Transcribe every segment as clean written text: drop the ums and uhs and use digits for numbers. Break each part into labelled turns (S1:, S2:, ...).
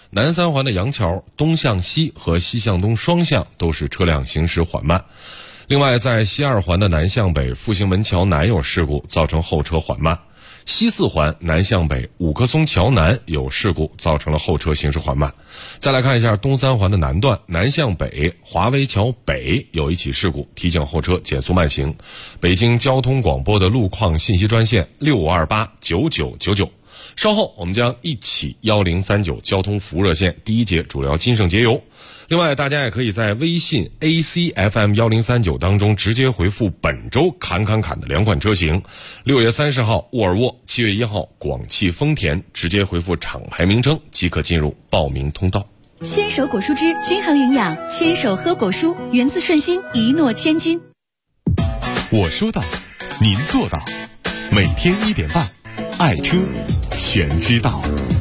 S1: 南三环的杨桥东向西和西向东双向都是车辆行驶缓慢。另外，在西二环的南向北复兴门桥南有事故，造成后车缓慢。西四环南向北五棵松桥南有事故，造成了后车行驶缓慢。再来看一下东三环的南段南向北华威桥北有一起事故，提醒后车减速慢行。北京交通广播的路况信息专线65289999。稍后我们将一起1039交通服务热线第一节主聊金盛节油。另外，大家也可以在微信 ACFM1039 当中直接回复本周侃的两款车型，6月30号沃尔沃，7月1号广汽丰田，直接回复厂牌名称即可进入报名通道。
S2: 牵手果蔬汁均衡营养，牵手喝果蔬，源自顺心，一诺千金。
S3: 我说到，您做到，每天1点半，爱车全知道。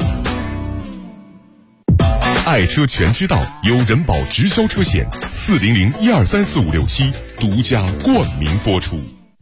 S3: 爱车全知道由人保直销车险400123456独家冠名播出。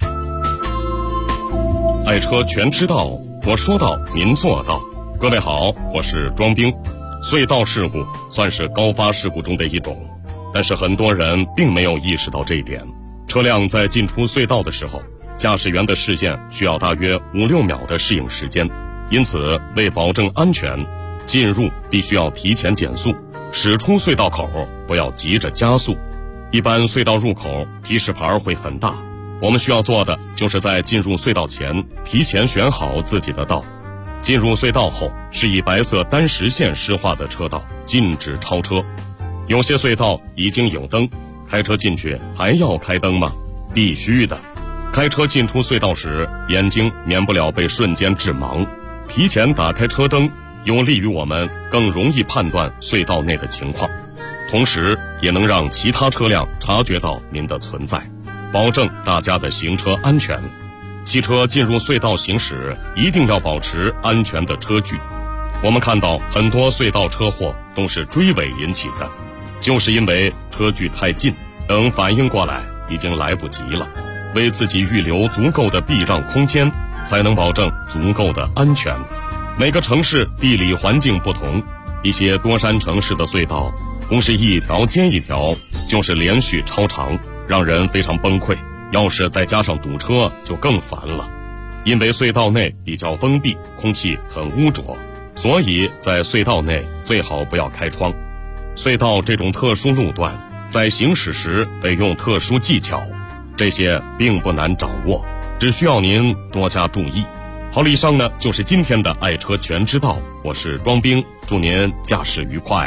S4: 爱车全知道，我说到您做到。各位好，我是庄兵。隧道事故算是高发事故中的一种，但是很多人并没有意识到这一点。车辆在进出隧道的时候，驾驶员的视线需要大约5-6秒的适应时间，因此为保证安全，进入必须要提前减速，驶出隧道口不要急着加速。一般隧道入口提示牌会很大，我们需要做的就是在进入隧道前提前选好自己的道。进入隧道后是以白色单实线施划的车道，禁止超车。有些隧道已经有灯，开车进去还要开灯吗？必须的。开车进出隧道时，眼睛免不了被瞬间致盲，提前打开车灯有利于我们更容易判断隧道内的情况，同时也能让其他车辆察觉到您的存在，保证大家的行车安全。汽车进入隧道行驶一定要保持安全的车距。我们看到很多隧道车祸都是追尾引起的，就是因为车距太近，等反应过来已经来不及了。为自己预留足够的避让空间，才能保证足够的安全。每个城市地理环境不同，一些多山城市的隧道不是一条接一条，就是连续超长，让人非常崩溃。要是再加上堵车就更烦了。因为隧道内比较封闭，空气很污浊，所以在隧道内最好不要开窗。隧道这种特殊路段，在行驶时得用特殊技巧，这些并不难掌握，只需要您多加注意。好了，以上呢就是今天的爱车全知道，我是庄兵，祝您驾驶愉快。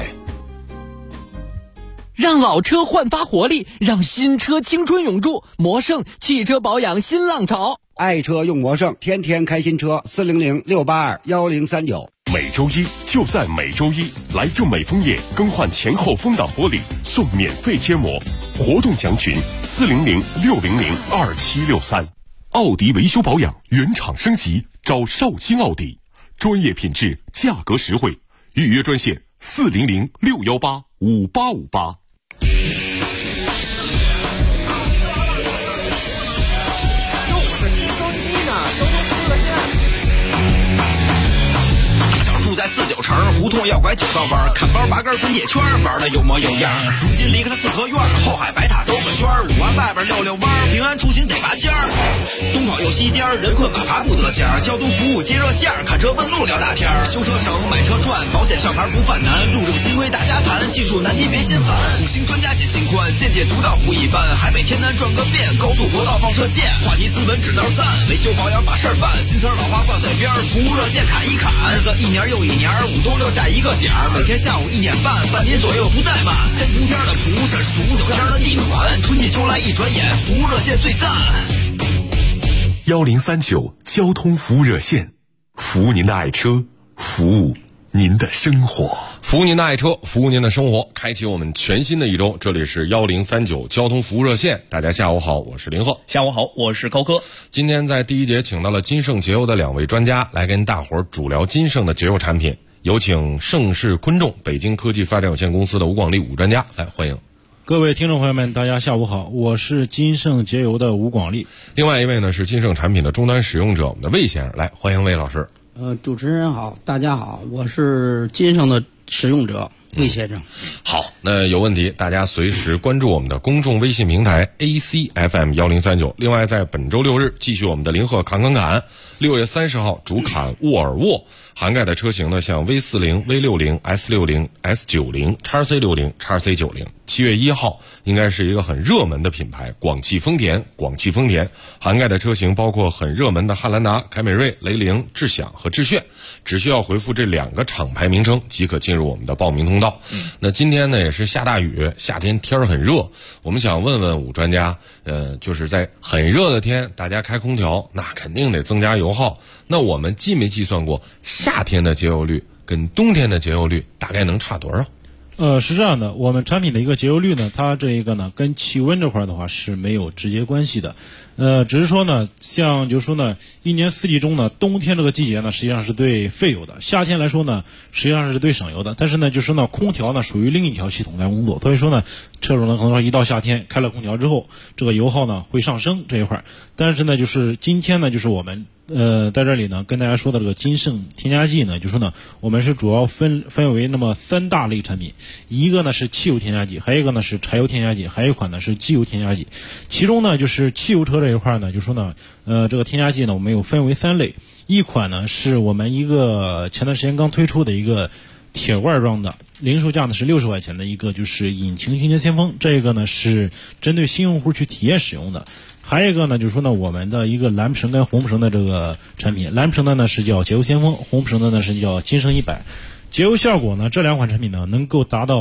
S5: 让老车焕发活力，让新车青春永驻。魔胜汽车保养新浪潮，
S6: 爱车用魔胜，天天开新车。400-682-1039。
S3: 每周一就在每周一，来正美枫叶更换前后风挡玻璃送免费贴膜，活动详询400-600-2763。奥迪维修保养原厂升级，找绍兴奥迪，专业品质，价格实惠，预约专线400-618-5858。
S7: 在49城胡同要拐9道弯，看包拔根滚铁圈，玩的有模有样。如今离开了四合院，后海白塔兜个圈，5环外边溜弯，平安出行得拔尖儿。东跑又西颠，人困马乏不得闲。交通服务接热线，看车问路聊大天。修车省，买车赚，保险上牌不犯难。路政新规大家谈，技术难题别心烦。5星专家解心宽，见解独到不一般。海北天南转个遍，高速国道放射线。话题斯文指道赞，维修保养把事儿办。新词老话挂嘴边，服务热线砍一砍。日子一年又一年，5都留下一个点儿，每天下午1点半，半年左右不怠慢。先伏天的蒲是数9天的地暖，春季秋来一转眼，服务热线最赞。
S3: 1039交通服务热线，服务您的爱车，服务您的生活，
S1: 服务您的爱车，服务您的生活。开启我们全新的一周，这里是1039交通服务热线。大家下午好，我是林鹤。
S8: 下午好，我是高科。
S1: 今天在第一节请到了金盛节油的2位专家来跟大伙儿主聊金盛的节油产品。有请盛世昆仲北京科技发展有限公司的吴广利吴专家来欢迎。
S9: 各位听众朋友们，大家下午好，我是金盛节油的吴广利。
S1: 另外一位呢是金盛产品的终端使用者，我们的魏先生，来欢迎魏老师。
S10: 主持人好，大家好，我是金盛的
S6: 使用者魏先生。
S1: 好，那有问题大家随时关注我们的公众微信平台 ACFM1039。另外在本周6日继续我们的零贺侃，6月30号主侃沃尔沃，涵盖的车型呢像 V40、V60、S60、S90、XC60、XC90。7月1号应该是一个很热门的品牌广汽丰田，涵盖的车型包括很热门的汉兰达、凯美瑞、雷凌、智享和致炫，只需要回复这2个厂牌名称即可进入我们的报名通道。那今天呢也是下大雨，夏天天儿很热，我们想问问武专家，就是在很热的天，大家开空调，那肯定得增加油耗。那我们计没计算过夏天的节油率跟冬天的节油率大概能差多少？
S9: 是这样的，我们产品的一个节油率呢，它这一个呢跟气温这块的话是没有直接关系的。只是说呢，像就是说呢，一年四季中呢，冬天这个季节呢，实际上是对费油的；夏天来说呢，实际上是对省油的。但是呢，就是呢，空调呢属于另一条系统来工作，所以说呢，车主呢可能说一到夏天开了空调之后，这个油耗呢会上升这一块。但是呢，就是今天呢，就是我们在这里呢跟大家说的这个金盛添加剂呢，就说呢，我们是主要分为那么3大类产品，一个呢是汽油添加剂，还有一个呢是柴油添加剂，还有一款呢是机油添加剂。其中呢就是汽油车这一块呢，就说呢，这个添加剂呢我们有分为3类，一款呢是我们一个前段时间刚推出的一个铁罐装的，零售价呢是60块钱的一个就是引擎清洁先锋，这个呢是针对新用户去体验使用的。还有一个呢，就是说呢，我们的一个蓝绳跟红绳的这个产品，蓝绳的呢是叫节油先锋，红绳的呢是叫金盛100。节油效果呢，这2款产品呢能够达到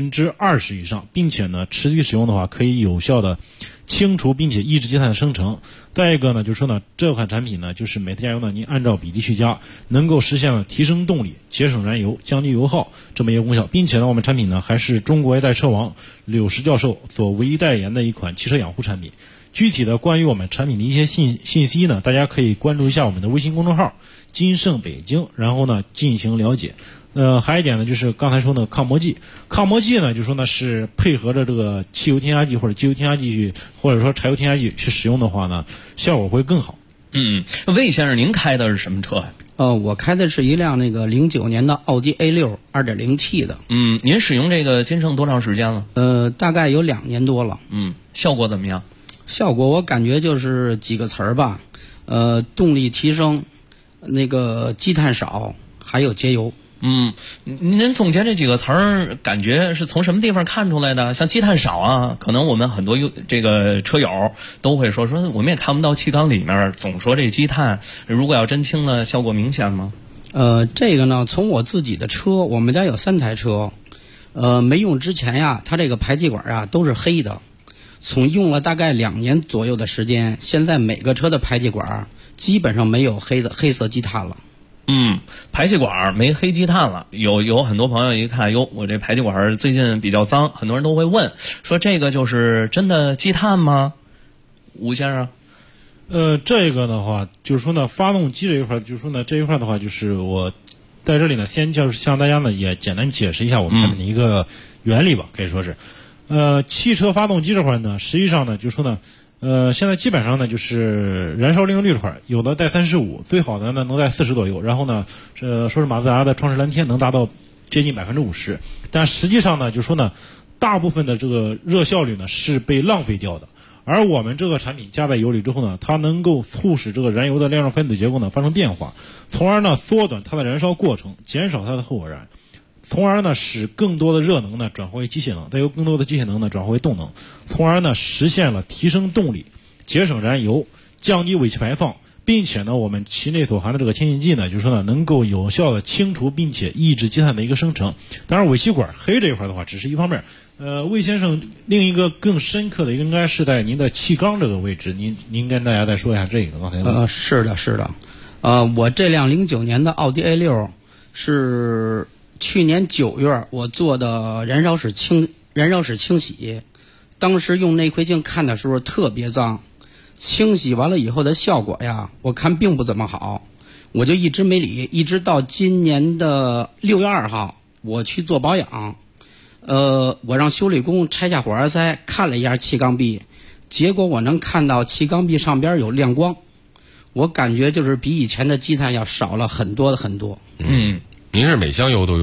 S9: 20%以上，并且呢持续使用的话，可以有效的清除并且抑制积碳的生成。再一个呢，就是说呢，这款产品呢，就是每次加油呢，您按照比例去加，能够实现了提升动力、节省燃油、降低油耗这么一个功效。并且呢，我们产品呢还是中国一代车王柳石教授所唯一代言的一款汽车养护产品。具体的关于我们产品的一些信息呢，大家可以关注一下我们的微信公众号金盛北京，然后呢进行了解。还有一点呢，就是刚才说的抗磨剂呢，就说呢是配合着这个汽油添加剂或者机油添加剂去，或者说柴油添加剂去使用的话呢，效果会更好。
S5: 魏先生，您开的是什么车？
S6: 我开的是一辆那个09年的奥迪 A6 2.0T 的。
S5: 您使用这个金盛多长时间了？
S6: 大概有2年多了。
S5: 效果怎么样？
S6: 效果我感觉就是几个词儿吧，动力提升，那个积碳少，还有节油。
S5: 您总结这几个词儿，感觉是从什么地方看出来的？像积碳少啊，可能我们很多这个车友都会说我们也看不到气缸里面，总说这积碳，如果要真清了，效果明显吗？
S6: 这个呢，从我自己的车，我们家有3台车，没用之前呀，它这个排气管呀都是黑的。从用了大概2年左右的时间，现在每个车的排气管基本上没有黑色积碳了。
S5: 排气管没黑积碳了。有很多朋友一看，我这排气管最近比较脏，很多人都会问说这个就是真的积碳吗？吴先生？
S9: 这个的话，就是说呢，发动机这一块，就是说呢，这一块的话，就是我在这里呢，先就是向大家呢也简单解释一下我们产品的一个原理吧，可以说是。汽车发动机这块呢，实际上呢，就是说呢，现在基本上呢，就是燃烧利用率这块，有的在35%，最好的呢能在40%左右。然后呢，说是马自达的创世蓝天能达到接近50%，但实际上呢，就是说呢，大部分的这个热效率呢是被浪费掉的。而我们这个产品加在油里之后呢，它能够促使这个燃油的链状分子结构呢发生变化，从而呢缩短它的燃烧过程，减少它的后果燃。从而呢，使更多的热能呢转化为机械能，再由更多的机械能呢转化为动能，从而呢实现了提升动力、节省燃油、降低尾气排放，并且呢，我们其内所含的这个清新剂呢，就是说呢，能够有效的清除并且抑制积碳的一个生成。当然，尾气管黑这一块的话，只是一方面。魏先生，另一个更深刻的应该是在您的气缸这个位置，您跟大家再说一下这个。刚才
S6: 是的，我这辆09年的奥迪 A6 是去年9月我做的燃烧室清洗，当时用内窥镜看的时候特别脏，清洗完了以后的效果呀，我看并不怎么好，我就一直没理，一直到今年的6月2号我去做保养，我让修理工拆下火花塞看了一下气缸壁，结果我能看到气缸壁上边有亮光，我感觉就是比以前的积碳要少了很多。
S1: 您是每箱油都用吗？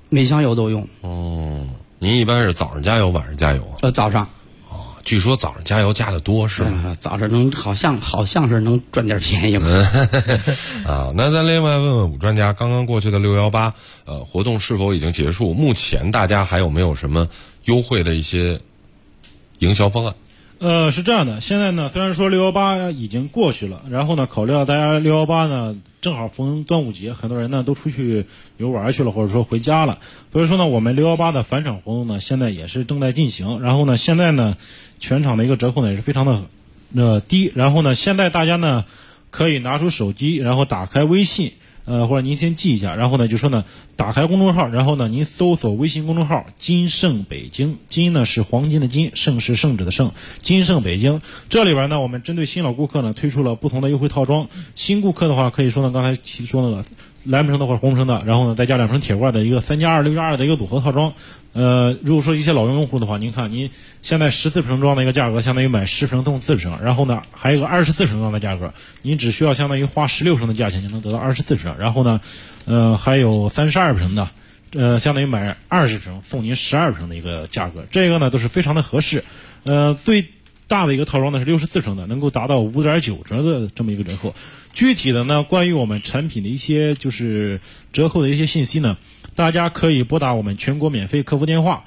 S6: 每箱油都用。
S1: 哦，您一般是早上加油，晚上加油？
S6: 早上。
S1: 据说早上加油加的多是吗？
S6: 早上好像是能赚点便宜嘛。
S1: 啊，那咱另外问问武专家，刚刚过去的618活动是否已经结束？目前大家还有没有什么优惠的一些营销方案？
S9: 是这样的，现在呢，虽然说618已经过去了，然后呢，考虑到大家618呢正好逢端午节，很多人呢都出去游玩去了，或者说回家了，所以说呢，我们618的返场活动呢现在也是正在进行。然后呢，现在呢全场的一个折扣呢也是非常的低。然后呢，现在大家呢可以拿出手机，然后打开微信。或者您先记一下，然后呢就说呢，打开公众号，然后呢您搜索微信公众号金盛北京，金呢是黄金的金，盛是圣旨的盛，金盛北京。这里边呢我们针对新老顾客呢推出了不同的优惠套装。新顾客的话可以说呢，刚才提说那个蓝不成的或者红不成的，然后呢再加2瓶铁罐的一个3+2/6+2的一个组合套装。如果说一些老用户的话，您看您现在14升装的一个价格相当于买10升送4升，然后呢还有一个24升装的价格，您只需要相当于花16升的价钱就能得到24升，然后呢还有32升的相当于买20升送您12升的一个价格，这个呢都是非常的合适。最大的一个套装呢是64升的，能够达到5.9折的这么一个折扣。具体的呢，关于我们产品的一些就是折扣的一些信息呢，大家可以拨打我们全国免费客服电话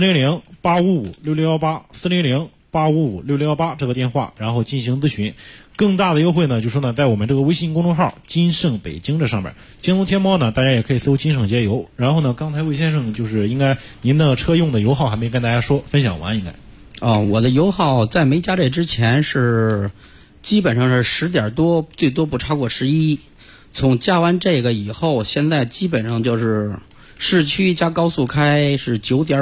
S9: 400-855-6618，400-855-6618这个电话，然后进行咨询。更大的优惠呢，就是说呢，在我们这个微信公众号金盛北京这上面，京东天猫呢，大家也可以搜金盛节油。然后呢，刚才魏先生就是应该您的车用的油耗还没跟大家说分享完，应该。
S6: 我的油耗在没加这之前是基本上是10点多，最多不超过11。从加完这个以后，现在基本上就是市区加高速开是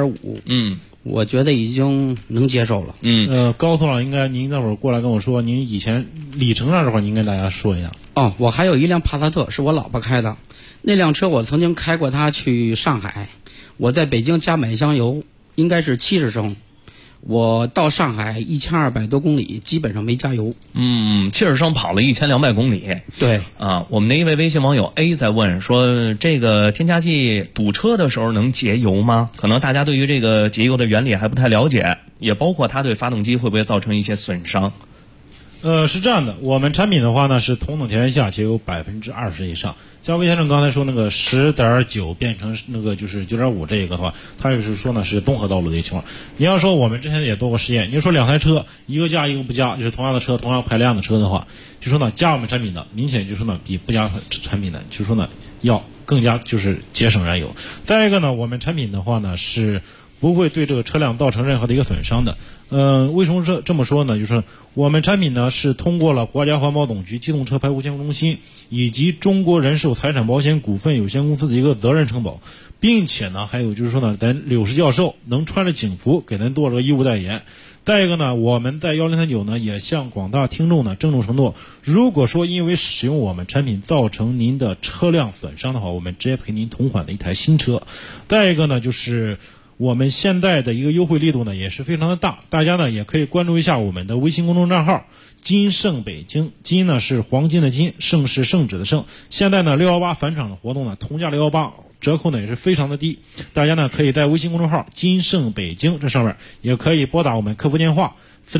S6: 9.5。我觉得已经能接受了。
S9: 高速上应该您那会儿过来跟我说，您以前里程上这块儿您跟大家说一下。
S6: 我还有一辆帕萨特是我老婆开的，那辆车我曾经开过它去上海，我在北京加满箱油应该是70升。我到上海1200多公里，基本上没加油。
S5: 70升跑了1200公里。
S6: 对
S5: 啊，我们的一位微信网友 A 在问说，这个添加剂堵车的时候能节油吗？可能大家对于这个节油的原理还不太了解，也包括它对发动机会不会造成一些损伤。
S9: 是这样的，我们产品的话呢是同等条件下节油20%以上。像魏先生刚才说那个10.9变成那个就是9.5这个的话，他就是说呢是综合道路的一个情况。你要说我们之前也做过实验，你说2台车一个加一个不加，就是同样的车同样排量的车的话，就说呢加我们产品的明显就说呢比不加产品的就说呢要更加就是节省燃油。再一个呢，我们产品的话呢是不会对这个车辆造成任何的一个损伤的。为什么这么说呢？就是我们产品呢是通过了国家环保总局机动车排污监控中心以及中国人寿财产保险股份有限公司的一个责任承保，并且呢还有就是说呢，咱柳氏教授能穿着警服给咱做这个义务代言。再一个呢，我们在1039呢也向广大听众呢郑重承诺，如果说因为使用我们产品造成您的车辆损伤的话，我们直接赔您同款的一台新车。再一个呢，就是我们现在的一个优惠力度呢也是非常的大，大家呢也可以关注一下我们的微信公众账号金盛北京，金呢是黄金的金，盛是圣旨的盛。现在呢618返场的活动呢，同价618折扣呢也是非常的低，大家呢可以在微信公众号金盛北京这上面也可以拨打我们客服电话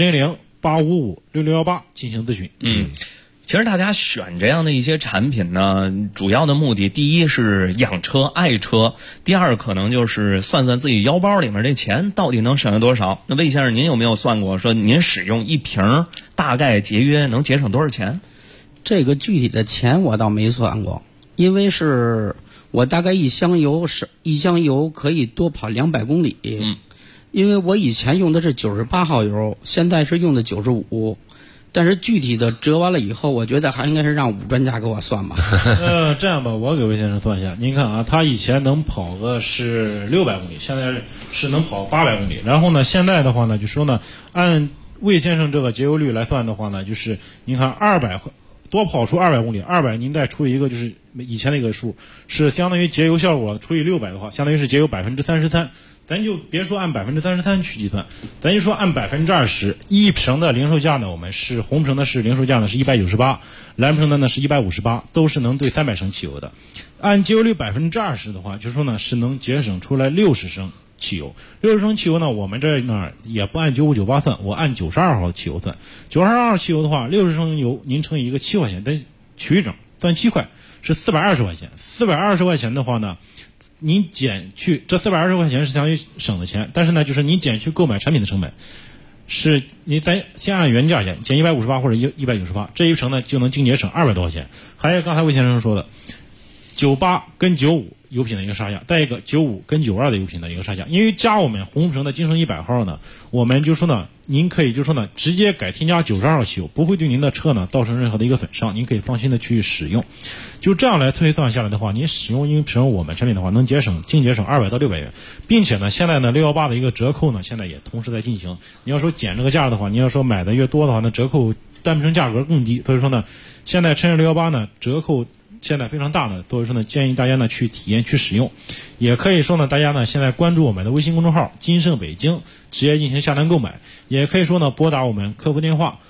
S9: 400-855-6618进行咨询。
S5: 其实大家选这样的一些产品呢，主要的目的，第一是养车爱车，第二可能就是算算自己腰包里面这钱到底能省下多少。那魏先生，您有没有算过，说您使用一瓶大概节约能节省多少钱？
S6: 这个具体的钱我倒没算过，因为是我大概一箱油可以多跑200公里。因为我以前用的是98号油，现在是用的95。但是具体的折完了以后，我觉得还应该是让武专家给我算吧。
S9: 这样吧，我给魏先生算一下。您看啊，他以前能跑个是600公里，现在是能跑800公里。然后呢，现在的话呢，就说呢，按魏先生这个节油率来算的话呢，就是您看200多跑出200公里，200您再除以一个就是以前的一个数，是相当于节油效果除以600的话，相当于是节油33%。 咱就别说按33%去计算，咱就说按20%，一瓶的零售价呢，我们是红瓶的是零售价呢是198，蓝瓶的呢是158，都是能兑300升汽油的。按节油率20%的话，就说呢是能节省出来60升汽油。60升汽油呢，我们这呢也不按9598算，我按92号汽油算。92号汽油的话，60升油您乘以一个7块钱，得取一整算7块，是420块钱。420块钱的话呢，您减去这420块钱是相当于省的钱，但是呢，就是你减去购买产品的成本，是咱先按原价减158或者198，这一乘呢就能净节省200多块钱。还有刚才魏先生说的，98跟95油品的一个差价，再一个95跟92的油品的一个差价。因为加我们红瓶的金盛100号呢，我们就说呢，您可以就说呢，直接改添加92号汽油，不会对您的车呢造成任何的一个损伤，您可以放心的去使用。就这样来推算下来的话，您使用一瓶我们产品的话，能净节省200到600元，并且呢，现在呢618的一个折扣呢，现在也同时在进行。你要说减这个价的话，你要说买的越多的话，那折扣单瓶价格更低。所以说呢，现在趁着618呢折扣现在非常大呢，所以说呢，建议大家呢去体验去使用，也可以说呢，大家呢现在关注我们的微信公众号金盛北京，直接进行下单购买，也可以说呢拨打我们客服电话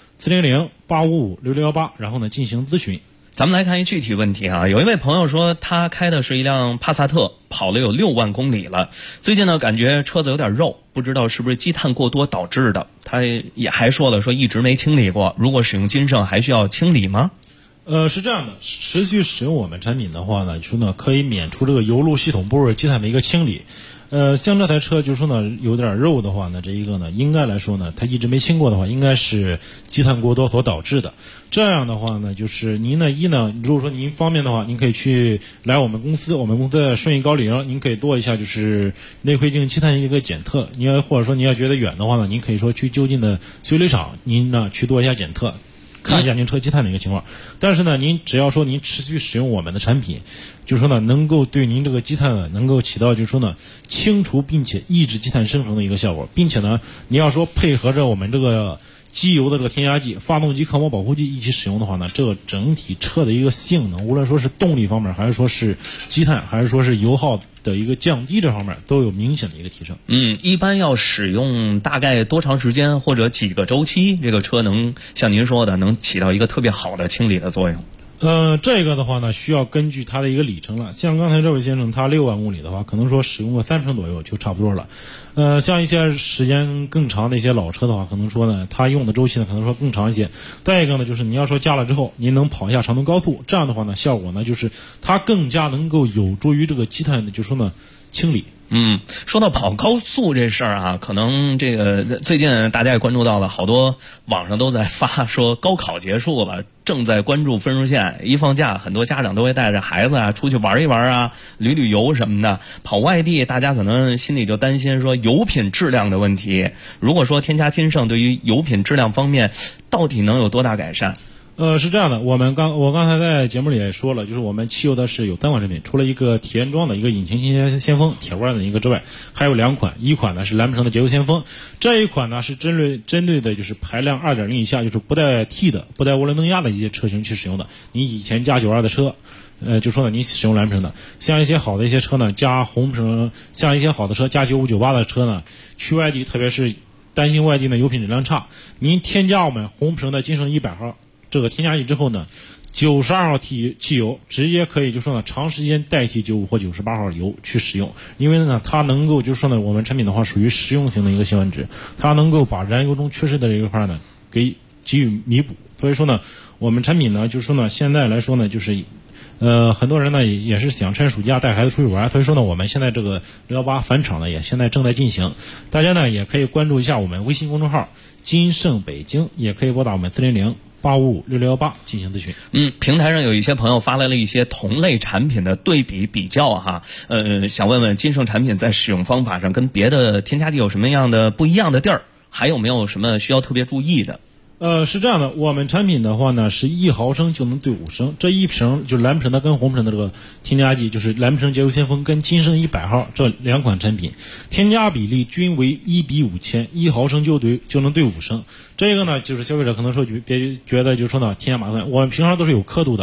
S9: 400-855-6618，然后呢进行咨询。
S5: 咱们来看一具体问题啊，有一位朋友说他开的是一辆帕萨特，跑了有6万公里了，最近呢感觉车子有点肉，不知道是不是积碳过多导致的。他也还说了，说一直没清理过，如果使用金盛还需要清理吗？
S9: 是这样的，持续使用我们产品的话呢，就说呢可以免除这个油路系统波尔积碳的一个清理。像这台车就说呢有点肉的话呢，这一个呢应该来说呢，它一直没清过的话，应该是积碳过多所导致的。这样的话呢，就是您呢如果说您方便的话，您可以去来我们公司的顺义高岭，您可以做一下就是内窥镜积碳一个检测。或者说你要觉得远的话呢，您可以说去就近的修理厂，您呢去做一下检测，看一下您车积碳的一个情况。但是呢，您只要说您持续使用我们的产品，就是说呢，能够对您这个积碳呢，能够起到就是说呢，清除并且抑制积碳生成的一个效果，并且呢，你要说配合着我们这个机油的这个添加剂、发动机抗磨保护剂一起使用的话呢，这个整体车的一个性能，无论说是动力方面，还是说是积碳，还是说是油耗的一个降低，这方面都有明显的一个提升。
S5: 一般要使用大概多长时间或者几个周期，这个车能像您说的能起到一个特别好的清理的作用？
S9: 这个的话呢，需要根据它的一个里程了。像刚才这位先生，他6万公里的话，可能说使用个3升左右就差不多了。像一些时间更长的一些老车的话，可能说呢，它用的周期呢，可能说更长一些。再一个呢，就是你要说加了之后，您能跑一下长途高速，这样的话呢，效果呢，就是它更加能够有助于这个积碳的，就说呢，清理。
S5: 说到跑高速这事儿啊，可能这个最近大家也关注到了，好多网上都在发说高考结束了，正在关注分数线，一放假很多家长都会带着孩子啊出去玩一玩啊，旅游什么的。跑外地大家可能心里就担心说油品质量的问题，如果说添加金盛对于油品质量方面到底能有多大改善？
S9: 是这样的，我刚才在节目里也说了，就是我们汽油的是有3款产品，除了一个体验装的一个引擎新先锋铁罐的一个之外，还有2款，一款呢是蓝瓶的节油先锋，这一款呢是针对的就是排量 2.0 以下，就是不带 T 的、不带涡轮增压的一些车型去使用的。你以前加92的车，就说呢，你使用蓝瓶的，像一些好的一些车呢，加红瓶，像一些好的车加95、98的车呢，去外地，特别是担心外地呢油品质量差，您添加我们红瓶的金盛100号。这个添加剂之后呢，92号汽油直接可以就说呢长时间代替95或98号油去使用，因为呢它能够就说呢我们产品的话属于实用型的一个辛烷值，它能够把燃油中缺失的这一块呢给给予弥补。所以说呢我们产品呢就说呢现在来说呢就是很多人呢也是想趁暑假带孩子出去玩，所以说呢我们现在这个618返厂呢也现在正在进行，大家呢也可以关注一下我们微信公众号金盛北京，也可以拨打我们400-855-6618进行咨询。
S5: 平台上有一些朋友发来了一些同类产品的对比比较哈，想问问金盛产品在使用方法上跟别的添加剂有什么样的不一样的地儿，还有没有什么需要特别注意的？
S9: 是这样的，我们产品的话呢是1毫升就能兑5升，这一瓶就是蓝瓶的跟红瓶的这个添加剂，就是蓝瓶节油先锋跟金盛100号这2款产品，添加比例均为1比5000，1毫升就能兑5升。这个呢就是消费者可能说别觉得就是说呢添加麻烦，我们平常都是有刻度的。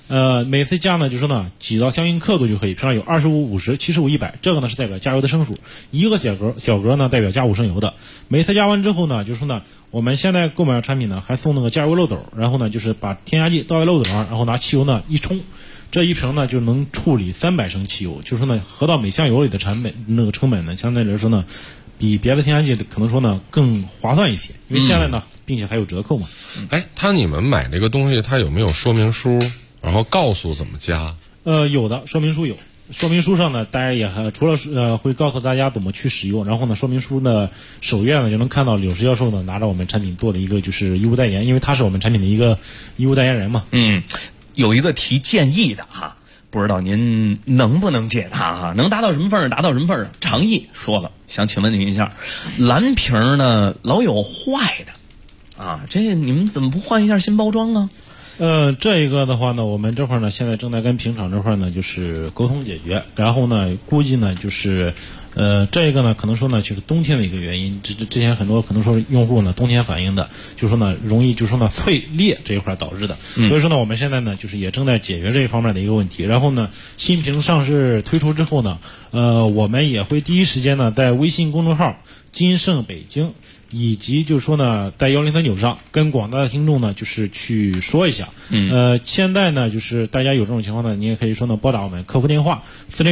S9: 每次加呢，就说呢挤到相应刻度就可以，平常有25、50、75、100，这个呢是代表加油的升数，一个小格呢代表加5升油的。每次加完之后呢，就说呢我们现在购买的产品呢还送那个加油漏斗，然后呢就是把添加剂倒在漏斗上，然后拿汽油呢一冲，这一瓶呢就能处理300升汽油，就是说呢合到每箱油里的成本呢，相对来说呢比别的添加剂可能说呢更划算一些，因为现在呢并且还有折扣嘛。
S1: 你们买这个东西它有没有说明书？然后告诉怎么加？
S9: 有的，说明书有。说明书上呢，大家也除了会告诉大家怎么去使用，然后呢，说明书的首页呢就能看到柳石教授呢拿着我们产品做的一个就是义务代言，因为他是我们产品的一个义务代言人嘛。
S5: 有一个提建议的哈，不知道您能不能解答哈？能达到什么份儿？达到什么份儿？常毅说了，想请问您一下，蓝瓶呢老有坏的啊，这你们怎么不换一下新包装啊？
S9: 这一个的话呢，我们这块呢现在正在跟平厂这块呢就是沟通解决，然后呢估计呢就是这个呢可能说呢就是冬天的一个原因，之前很多可能说用户呢冬天反映的，就说呢容易就说呢脆裂这一块导致的，所以说呢我们现在呢就是也正在解决这一方面的一个问题。然后呢新瓶上市推出之后呢，我们也会第一时间呢在微信公众号金盛北京以及就是说呢在1039上跟广大的听众呢就是去说一下，现在呢就是大家有这种情况呢，你也可以说呢拨打我们客服电话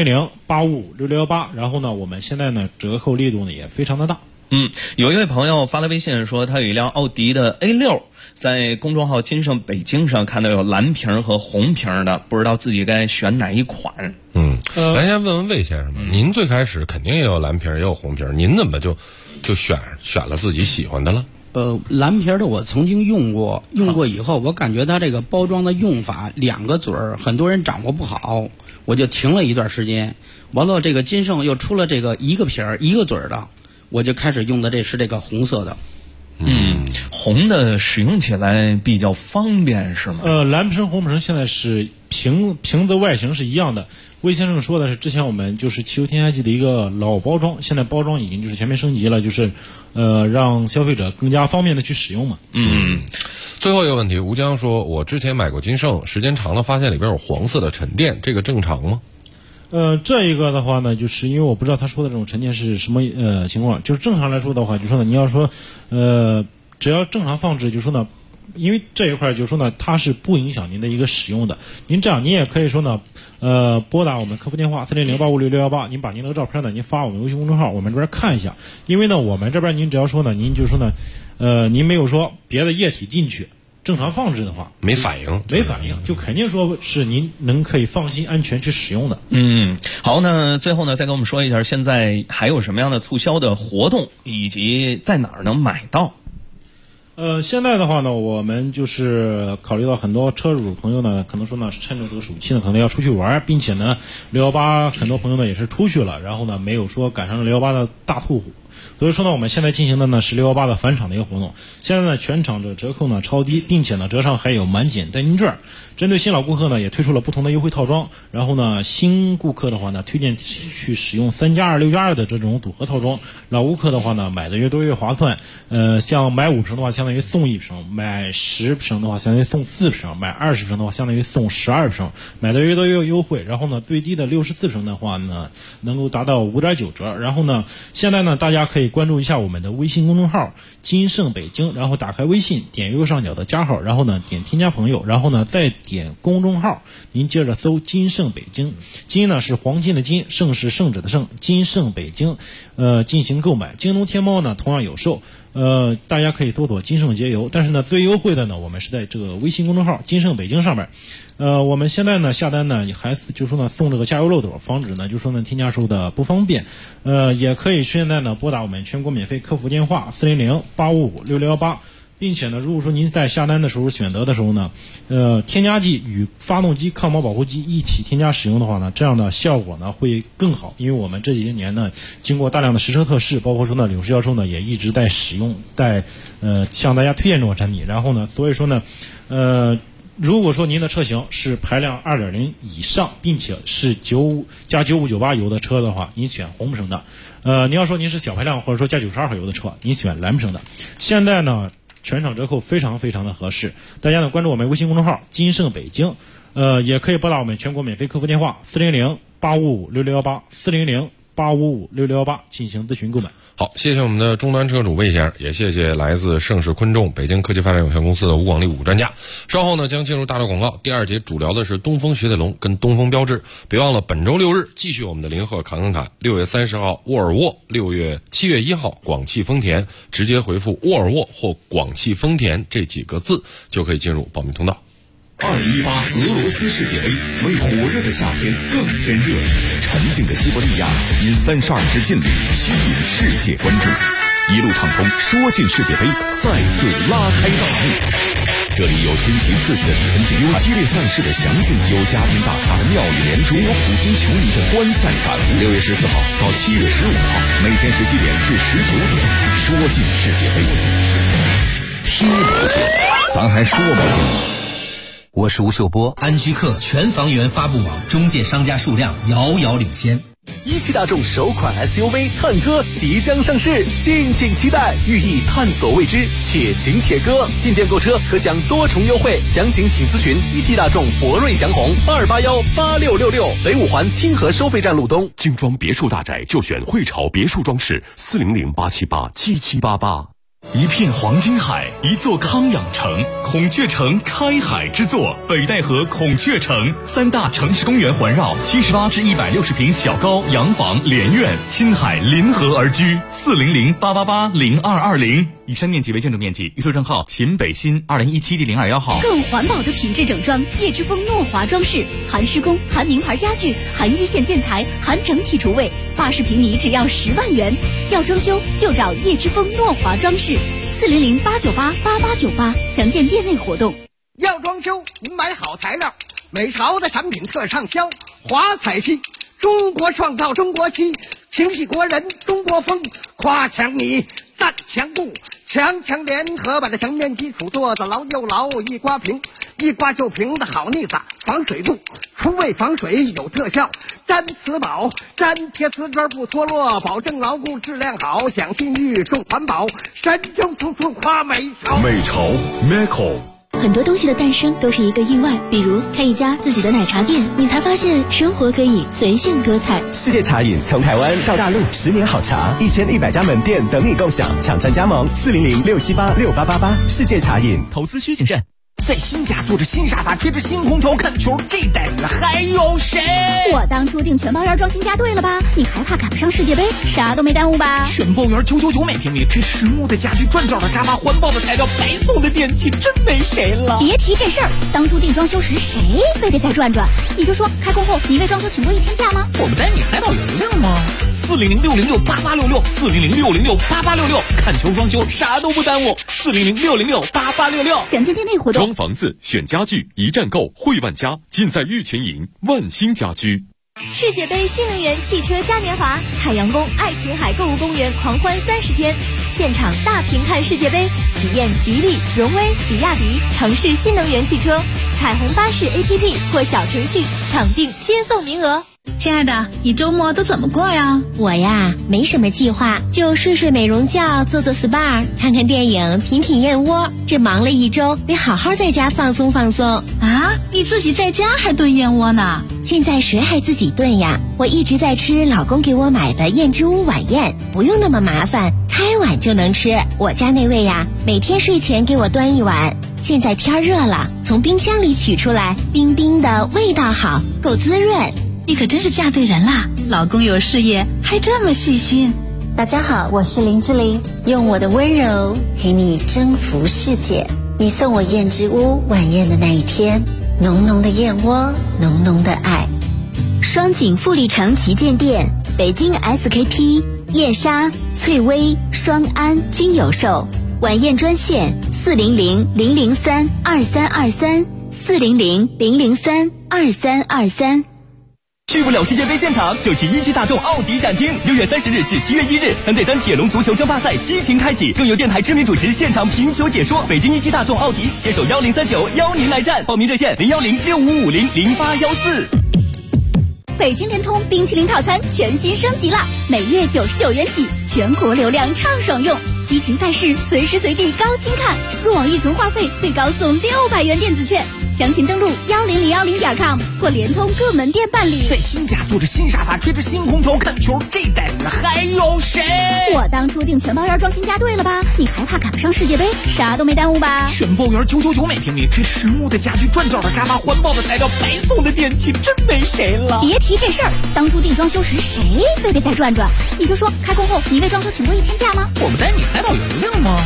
S9: 400-855-6618，然后呢我们现在呢折扣力度呢也非常的大。
S5: 有一位朋友发来微信说他有一辆奥迪的 A6， 在公众号金盛北京上看到有蓝瓶和红瓶的，不知道自己该选哪一款。
S1: 咱先问问魏先生吧，您最开始肯定也有蓝瓶也有红瓶，您怎么就选了自己喜欢的了？
S6: 蓝瓶的我曾经用过以后，我感觉它这个包装的用法2个嘴儿，很多人掌握不好，我就停了一段时间。完了，这个金盛又出了这个一个瓶儿一个嘴儿的，我就开始用的是这个红色的。
S5: 红的使用起来比较方便是吗？
S9: 蓝瓶红瓶现在是瓶子外形是一样的。魏先生说的是之前我们就是汽油添加剂的一个老包装，现在包装已经就是全面升级了，就是让消费者更加方便的去使用嘛。
S1: 最后一个问题，吴江说，我之前买过金盛，时间长了发现里边有黄色的沉淀，这个正常吗？
S9: 这一个的话呢，就是因为我不知道他说的这种沉淀是什么情况，就是正常来说的话，就说呢，你要说只要正常放置，就说呢，因为这一块就说呢，它是不影响您的一个使用的。您这样，您也可以说呢，拨打我们客服电话400-856-6618，您把您那个照片呢，您发我们微信公众号，我们这边看一下。因为呢，我们这边您只要说呢，您就说呢，您没有说别的液体进去。正常放置的话
S1: 没反应，
S9: 就肯定说是您可以放心安全去使用的。
S5: 好，那最后呢再跟我们说一下现在还有什么样的促销的活动，以及在哪儿能买到。
S9: 现在的话呢，我们就是考虑到很多车主朋友呢，可能说呢是趁着这个暑期呢，可能要出去玩，并且呢618很多朋友呢也是出去了，然后呢没有说赶上618的大促，所以说呢我们现在进行的呢是618的返厂的一个活动。现在呢全场的折扣呢超低，并且呢折上还有满减代金券。针对新老顾客呢也推出了不同的优惠套装，然后呢新顾客的话呢推荐去使用3+2、6+2的这种组合套装，老顾客的话呢买的越多越划算。像买5瓶的话相当于送1瓶，买10瓶的话相当于送4瓶，买20瓶的话相当于送12瓶，买的越多越优惠。然后呢最低的64瓶的话呢能够达到5.9折。然后呢现在呢大家可以关注一下我们的微信公众号金盛北京，然后打开微信点右上角的加号，然后呢点添加朋友，然后呢再点公众号，您接着搜金盛北京，金呢是黄金的金，盛是圣者的盛，金盛北京进行购买。京东天猫呢同样有售，大家可以搜索金盛节油，但是呢最优惠的呢我们是在这个微信公众号金盛北京上面。我们现在呢下单呢还就说呢送这个加油漏斗，防止呢就说呢添加时候的不方便。也可以现在呢拨打我们全国免费客服电话400-855-6618，并且呢如果说您在下单的时候选择的时候呢添加剂与发动机抗毛保护剂一起添加使用的话呢，这样的效果呢会更好。因为我们这几年呢经过大量的实车测试，包括说呢柳石教授呢也一直在使用，在向大家推荐这款产品。然后呢所以说呢如果说您的车型是排量 2.0 以上，并且是加9598油的车的话，您选红瓶的。您要说您是小排量或者说加92号油的车，您选蓝瓶的。现在呢全场折扣非常非常的合适，大家呢关注我们微信公众号金盛北京， 也可以拨打我们全国免费客服电话400-855-6618，400-855-6618进行咨询购买。
S1: 好，谢谢我们的终端车主魏先生，也谢谢来自盛世昆众北京科技发展有限公司的吴广利武专家。稍后呢将进入大料广告，第二节主聊的是东风雪铁龙跟东风标致。别忘了本周6日继续我们的林鹤侃，6月30号沃尔沃，7月1号广汽丰田，直接回复沃尔沃或广汽丰田这几个字就可以进入报名通道。
S3: 2018俄罗斯世界杯为火热的夏天更添热闹，沉静的西伯利亚因32支劲旅吸引世界关注，一路畅通，说进世界杯再次拉开大幕。这里有星期4的比分节，有激烈赛事的详尽，有嘉宾大咖的妙语连珠，也有普通球迷的观赛感悟。6月14号到7月15号，每天17点至19点，说进世界杯，踢不进，咱还说不进。
S8: 我是吴秀波，安居客全房源发布网中介商家数量遥遥领先。
S10: 一汽大众首款 SUV 探歌即将上市，敬请期待，寓意探索未知，且行且歌。进店购车可享多重优惠，详情请咨询一汽大众博瑞祥宏2818666，北五环清河收费站路东。
S3: 精装别墅大宅就选汇潮别墅装饰，400-878-7788。
S11: 一片黄金海，一座康养城，孔雀城开海之作，北戴河孔雀城，3大城市公园环绕，78至160平小高洋房连院，亲海临河而居，400-888-0220。以上面积为建筑面积，预售证号秦北新2017第021号。
S2: 更环保的品质整装，叶之峰诺华装饰，含施工，含名牌家具，含一线建材，含整体厨卫，80平米只要10万元。要装修就找叶之峰诺华装饰，400-898-8898，详见店内活动。
S12: 要装修，您买好材料，美潮的产品特畅销，华彩漆，中国创造中国漆，清洗国人中国风，夸墙米，赞墙布，强联合把这墙面基础做得牢又牢，一刮平，一刮就平的好腻子，防水度，除味防水有特效，粘瓷宝，粘贴瓷砖不脱落，保证牢固质量好，讲信誉重环保，神州处处夸美潮。
S3: 美潮 Meco。
S2: 很多东西的诞生都是一个意外，比如开一家自己的奶茶店，你才发现生活可以随性多彩。
S10: 世界茶饮从台湾到大陆，10年好茶，1100家门店等你共享，抢占加盟400-678-6888。世界茶饮，投资需谨慎。
S12: 在新家坐着新沙发，吹着新空调看球，这待遇还有谁？
S2: 我当初订全包园装新家对了吧？你还怕赶不上世界杯？啥都没耽误吧？
S12: 全包园999每平米，这实木的家具，转角的沙发，环保的材料，白送的电器，真没谁了。
S2: 别提这事儿，当初订装修时谁非得再转转？你就说开工后你为装修请过1天假吗？
S12: 我们带你海岛邮令吗？400-606-8866，400-606-8866，看球装修啥都不耽误，400-606-8866，
S2: 详见店内活动。
S3: 装房子选家具，一站购汇万家，尽在玉泉营万兴家居。
S2: 世界杯新能源汽车嘉年华，太阳宫爱琴海购物公园狂欢30天，现场大屏看世界杯，体验吉利、荣威、比亚迪、腾势新能源汽车，彩虹巴士 APP 或小程序抢订接送名额。
S13: 亲爱的，你周末都怎么过呀？
S14: 我呀，没什么计划，就睡睡美容觉，做做 SPA， 看看电影，品品燕窝。这忙了一周，得好好在家放松放松。
S13: 啊，你自己在家还炖燕窝呢？
S14: 现在谁还自己炖呀？我一直在吃老公给我买的燕之屋晚宴，不用那么麻烦，开碗就能吃。我家那位呀，每天睡前给我端一碗。现在天热了，从冰箱里取出来，冰冰的，味道好，够滋润。
S13: 你可真是嫁对人啦！老公有事业，还这么细心。
S14: 大家好，我是林志玲，用我的温柔陪你征服世界。你送我燕之屋晚宴的那一天，浓浓的燕窝，浓浓的爱。
S2: 双井富力城旗舰店，北京 SKP、燕莎、翠微、双安均有售。晚宴专线400-003-2323，400-003-2323。
S10: 去不了世界杯现场，就去一汽大众奥迪展厅。6月30日至7月1日，3对3铁龙足球争霸赛激情开启，更有电台知名主持现场评球解说。北京一汽大众奥迪携手1039邀您来战，报名热线010-6550-0814。
S2: 北京联通冰淇淋套餐全新升级了，每月99元起，全国流量畅爽用，激情赛事随时随地高清看，入网预存话费最高送600元电子券， 详情登录10010.com 或联通各门店办理。
S15: 在新家坐着新沙发，吹着新空调看球，这待遇还有谁？
S2: 我当初订全包园装新家对了吧？你还怕赶不上世界杯？啥都没耽误吧？
S15: 全包园999每平米，这实木的家具、转角的沙发、环保的材料、白送的电器，真没谁了。
S2: 别提这事儿，当初订装修时谁非得再转转？你就说开工后你为装修请过1天假吗？
S15: 我们带你海岛邮令吗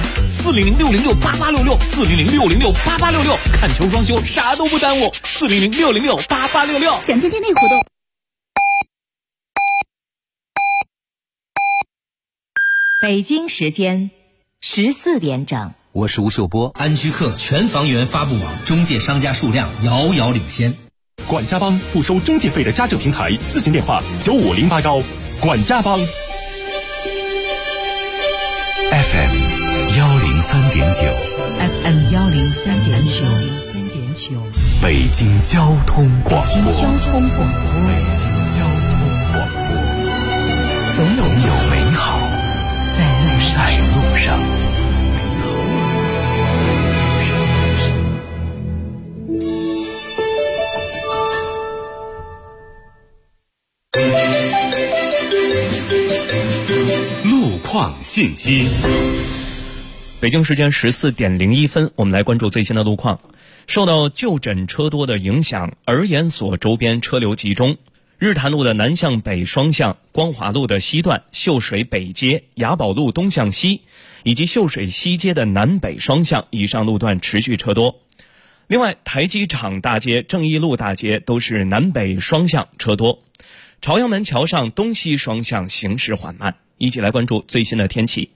S15: ？400-606-8866，400-606-8866，看球装修啥都不耽误。400-606-8866，
S2: 详情店内活动。
S16: 北京时间14点整。
S8: 我是吴秀波。安居客全房源发布网中介商家数量遥遥领先。
S11: 管家帮不收中介费的家政平台，咨询电话95081。管家帮。
S3: FM 103.9
S16: FM 103.9，
S3: 北京交通广播。
S16: 北京交通广播。
S3: 总有美好在路上。路况信息。
S5: 北京时间14点01分，我们来关注最新的路况。受到就诊车多的影响，儿研所周边车流集中。日坛路的南向北双向、光华路的西段、秀水北街、雅宝路东向西，以及秀水西街的南北双向以上路段持续车多。另外，台机场大街、正义路大街都是南北双向车多。朝阳门桥上东西双向行驶缓慢。一起来关注最新的天气。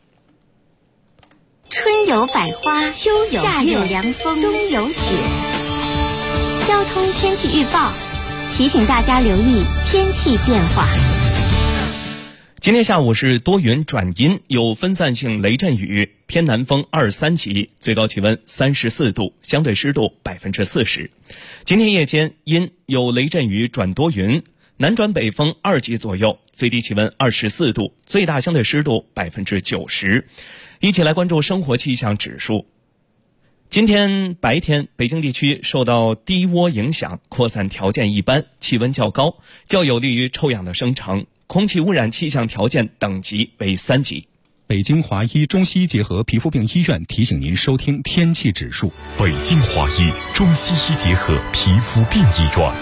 S14: 春有百花，秋有夏有凉风，冬有雪。交通天气预报提醒大家留意天气变化。
S5: 今天下午是多云转阴，有分散性雷阵雨，偏南风2、3级，最高气温34度，相对湿度40%。今天夜间阴，有雷阵雨转多云，南转北风2级左右，最低气温24度，最大相对湿度90%。一起来关注生活气象指数。今天白天，北京地区受到低涡影响，扩散条件一般，气温较高，较有利于臭氧的生成，空气污染气象条件等级为3级。
S17: 北京华医中西医结合皮肤病医院提醒您收听天气指数。
S3: 北京华医中西医结合皮肤病医院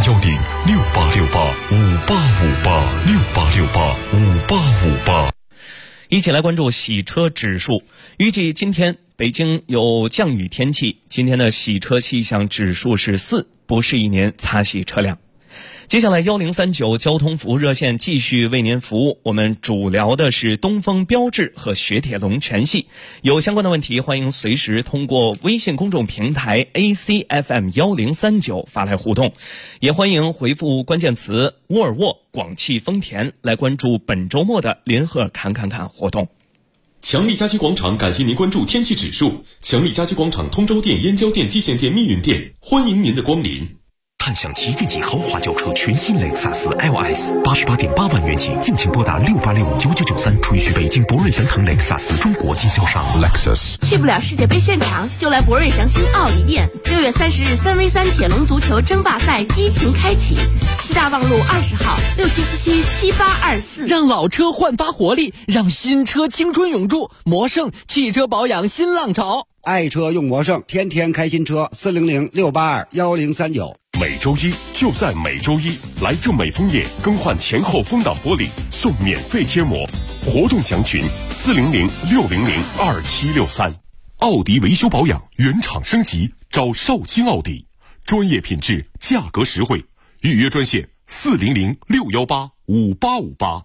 S3: ，010-6868-5858，6868-5858。
S5: 一起来关注洗车指数。预计今天北京有降雨天气，今天的洗车气象指数是4，不适宜您擦洗车辆。接下来1039交通服务热线继续为您服务，我们主聊的是东风标致和雪铁龙全系。有相关的问题，欢迎随时通过微信公众平台 ACFM1039 发来互动，也欢迎回复关键词沃尔沃、广汽丰田来关注本周末的联合看看看活动。
S11: 强力家居广场感谢您关注天气指数。强力家居广场通州店、燕郊店、蓟县店、密云店，欢迎您的光临。
S3: 探享旗舰级豪华轿车全新雷克萨斯 LS88.8万元起，敬请拨打68659993，垂询北京博瑞祥腾雷克萨斯中国经销商 Lexus。
S18: 去不了世界杯现场，就来博瑞祥新奥迪店。6月30日3v3铁笼足球争霸赛激情开启，西大望路20号67777824。
S15: 让老车焕发活力，让新车青春永驻。魔胜汽车保养新浪潮，
S19: 爱车用魔胜，天天开新车。400-682-1039。
S11: 每周一就在每周一，来正美枫叶更换前后风挡玻璃送免费贴膜，活动详询400-600-2763。奥迪维修保养原厂升级，找绍兴奥迪，专业品质，价格实惠，预约专线400-618-5858。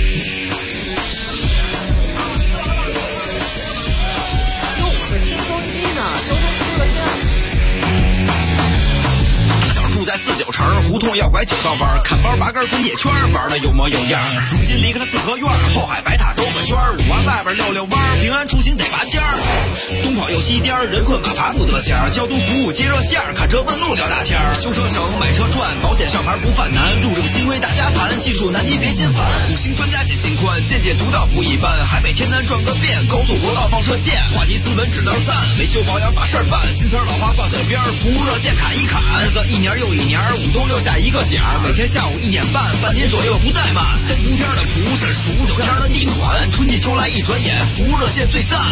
S7: 在49城胡同要拐9道弯，看包拔根滚铁圈，玩的有模有样。如今离开了四合院，后海白塔。 兜个圈儿，5万外边溜溜弯儿，平安出行得拔尖儿。东跑又西颠儿，人困马乏不得闲儿，交通服务接热线儿，看车问路聊大天儿，修车省买车赚，保险上牌不犯难，路政新规大家谈，技术难题别心烦，五星专家解心宽，见解独到不一般，海北天南转个遍，高速国道放射线，话题斯文指道赞，维修保养把事儿办，新词老话挂嘴边，服务热线砍一砍，日子一年又一年，5冬6夏一个点儿，每天下午1点半，半天左右不怠慢，3伏天的蒲是数9天的地暖，春季秋来一转眼，服务热线最赞。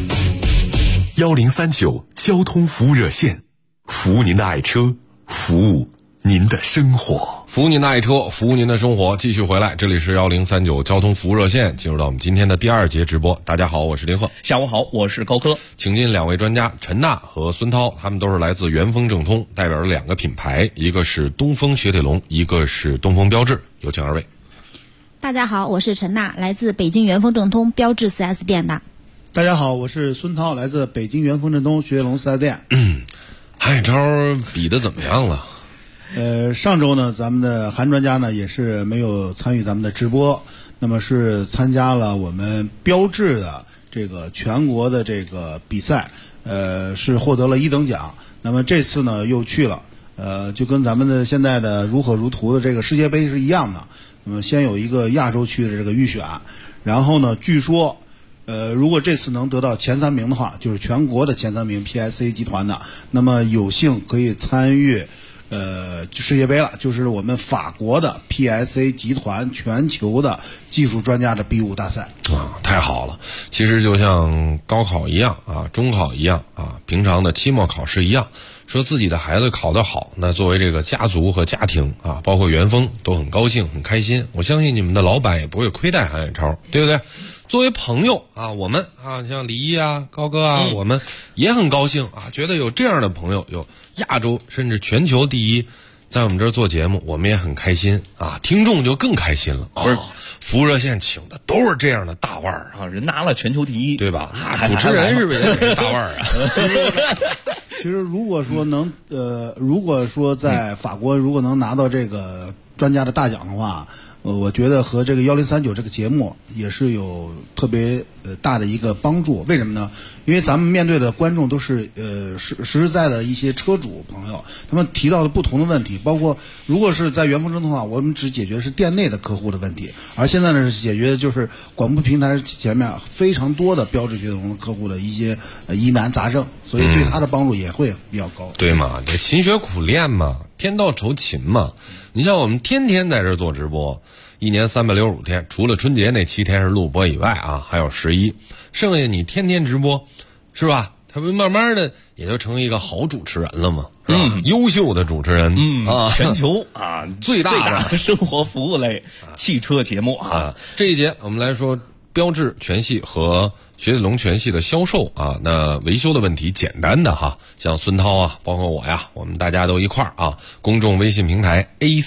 S3: 1039交通服务热线，服务您的爱车，服务您的生活，
S1: 服务您的爱车，服务您的生活。继续回来，这里是1039交通服务热线，进入到我们今天的第2节直播。大家好，我是林鹤。
S5: 下午好，我是高科。
S1: 请进2位专家陈娜和孙涛，他们都是来自元丰正通，代表了2个品牌，一个是东风雪铁龙，一个是东风标致。有请2位。
S20: 大家好，我是陈娜，来自北京元丰正通标致 4S 店的。
S21: 大家好，我是孙涛，来自北京元丰正通雪铁龙4S店。
S1: 韩超比的怎么样了？
S21: 上周呢，咱们的韩专家呢也是没有参与咱们的直播，那么是参加了我们标致的这个全国的这个比赛，是获得了1等奖。那么这次呢又去了，就跟咱们的现在的如火如荼的这个世界杯是一样的。那么先有一个亚洲区的这个预选，然后呢，据说，如果这次能得到前3名的话，就是全国的前3名 PSA 集团的，那么有幸可以参与世界杯了，就是我们法国的 PSA 集团全球的技术专家的比武大赛
S1: 啊，太好了！其实就像高考一样啊，中考一样啊，平常的期末考试一样。说自己的孩子考得好，那作为这个家族和家庭啊，包括元丰都很高兴很开心。我相信你们的老板也不会亏待韩远超，对不对？作为朋友啊，我们啊，像李毅啊、高哥啊，我们也很高兴啊，觉得有这样的朋友，有亚洲甚至全球第一，在我们这儿做节目，我们也很开心啊，听众就更开心了。不是，服务热线请的都是这样的大腕儿啊，
S5: 人拿了全球第一，
S1: 对吧？主持人是不是也是大腕儿啊？
S21: 其实如果说能如果说在法国如果能拿到这个专家的大奖的话，我觉得和这个1039这个节目也是有特别大的一个帮助。为什么呢？因为咱们面对的观众都是实实在的一些车主朋友，他们提到的不同的问题，包括如果是在元丰正通的话，我们只解决的是店内的客户的问题，而现在呢是解决的就是广播平台前面非常多的标致雪铁龙的客户的一些疑难杂症，所以对他的帮助也会比较高。
S1: 对嘛，得勤学苦练嘛，天道酬勤嘛。你像我们天天在这做直播，1年365天，除了春节那7天是录播以外啊，还有11，剩下你天天直播，是吧？他不慢慢的也就成一个好主持人了嘛，是吧？优秀的主持人，
S5: 全球啊最大的生活服务类汽车节目啊。
S1: 这一节我们来说标致全系和雪铁龙全系的销售啊，那维修的问题简单的哈，像孙涛啊，包括我呀，我们大家都一块儿啊，公众微信平台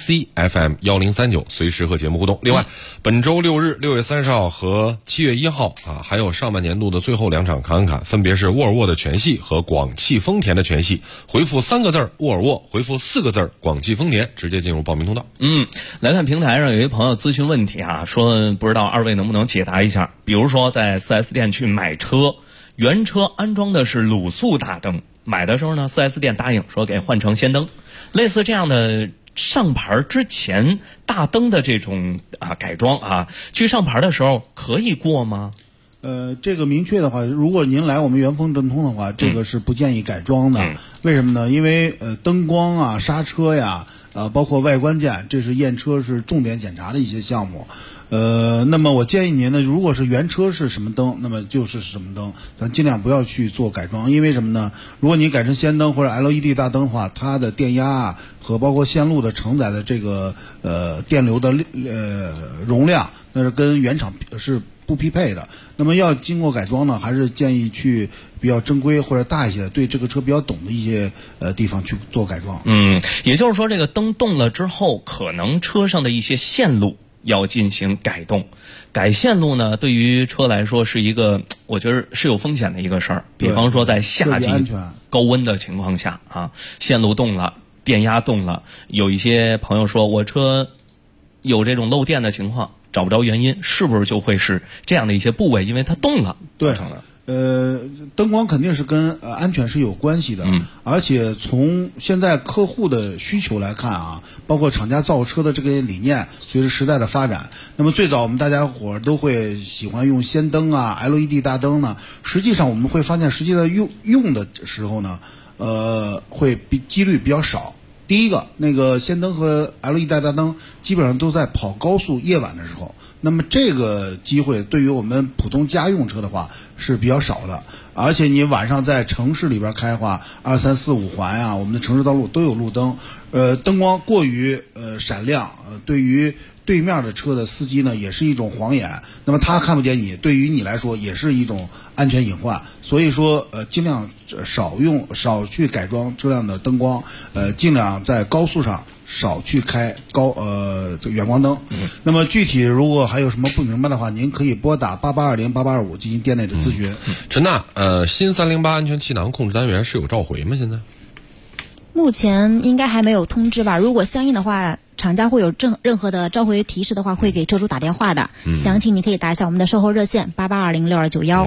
S1: ACFM 1039随时和节目互动。另外，本周6日6月30号和7月1号啊，还有上半年度的最后2场侃侃，分别是沃尔沃的全系和广汽丰田的全系。回复3个字沃尔沃，回复4个字广汽丰田，直接进入报名通道。
S5: 来看平台上有一朋友咨询问题啊，说不知道2位能不能解答一下，比如说在 4S 店去买车，原车安装的是卤素大灯，买的时候呢 4S 店答应说给换成氙灯，类似这样的上牌之前大灯的这种改装啊，去上牌的时候可以过吗？
S21: 这个明确的话，如果您来我们元丰正通的话，这个是不建议改装的。为什么呢？因为灯光啊、刹车呀，包括外观件，这是验车是重点检查的一些项目。那么我建议您呢，如果是原车是什么灯，那么就是什么灯，咱尽量不要去做改装。因为什么呢？如果你改成氙灯或者 LED 大灯的话，它的电压啊和包括线路的承载的这个电流的容量，那是跟原厂是不匹配的。那么要经过改装呢，还是建议去比较正规或者大一些对这个车比较懂的一些地方去做改装。
S5: 也就是说这个灯动了之后，可能车上的一些线路要进行改动。改线路呢，对于车来说是一个我觉得是有风险的一个事儿。比方说在夏季高温的情况下啊，线路动了，电压动了，有一些朋友说我车有这种漏电的情况找不着原因，是不是就会是这样的一些部位因为它动了造成的？
S21: 灯光肯定是跟安全是有关系的，而且从现在客户的需求来看啊，包括厂家造车的这个理念，随着时代的发展，那么最早我们大家伙都会喜欢用氙灯啊、LED 大灯呢，实际上我们会发现，实际的用的时候呢，会几率比较少。第一个，那个氙灯和 LED 大灯基本上都在跑高速夜晚的时候，那么这个机会对于我们普通家用车的话是比较少的，而且你晚上在城市里边开的话，2、3、4、5环啊，我们的城市道路都有路灯，灯光过于闪亮，对于对面的车的司机呢也是一种晃眼，那么他看不见你，对于你来说也是一种安全隐患。所以说尽量少去改装车辆的灯光，尽量在高速上少去开远光灯。那么具体如果还有什么不明白的话，您可以拨打88208825进行店内的咨询。
S1: 陈娜，新308安全气囊控制单元是有召回吗？现在
S20: 目前应该还没有通知吧，如果相应的话厂家会有任何的召回提示的话，会给车主打电话的。详情你可以打一下我们的售后热线88206291。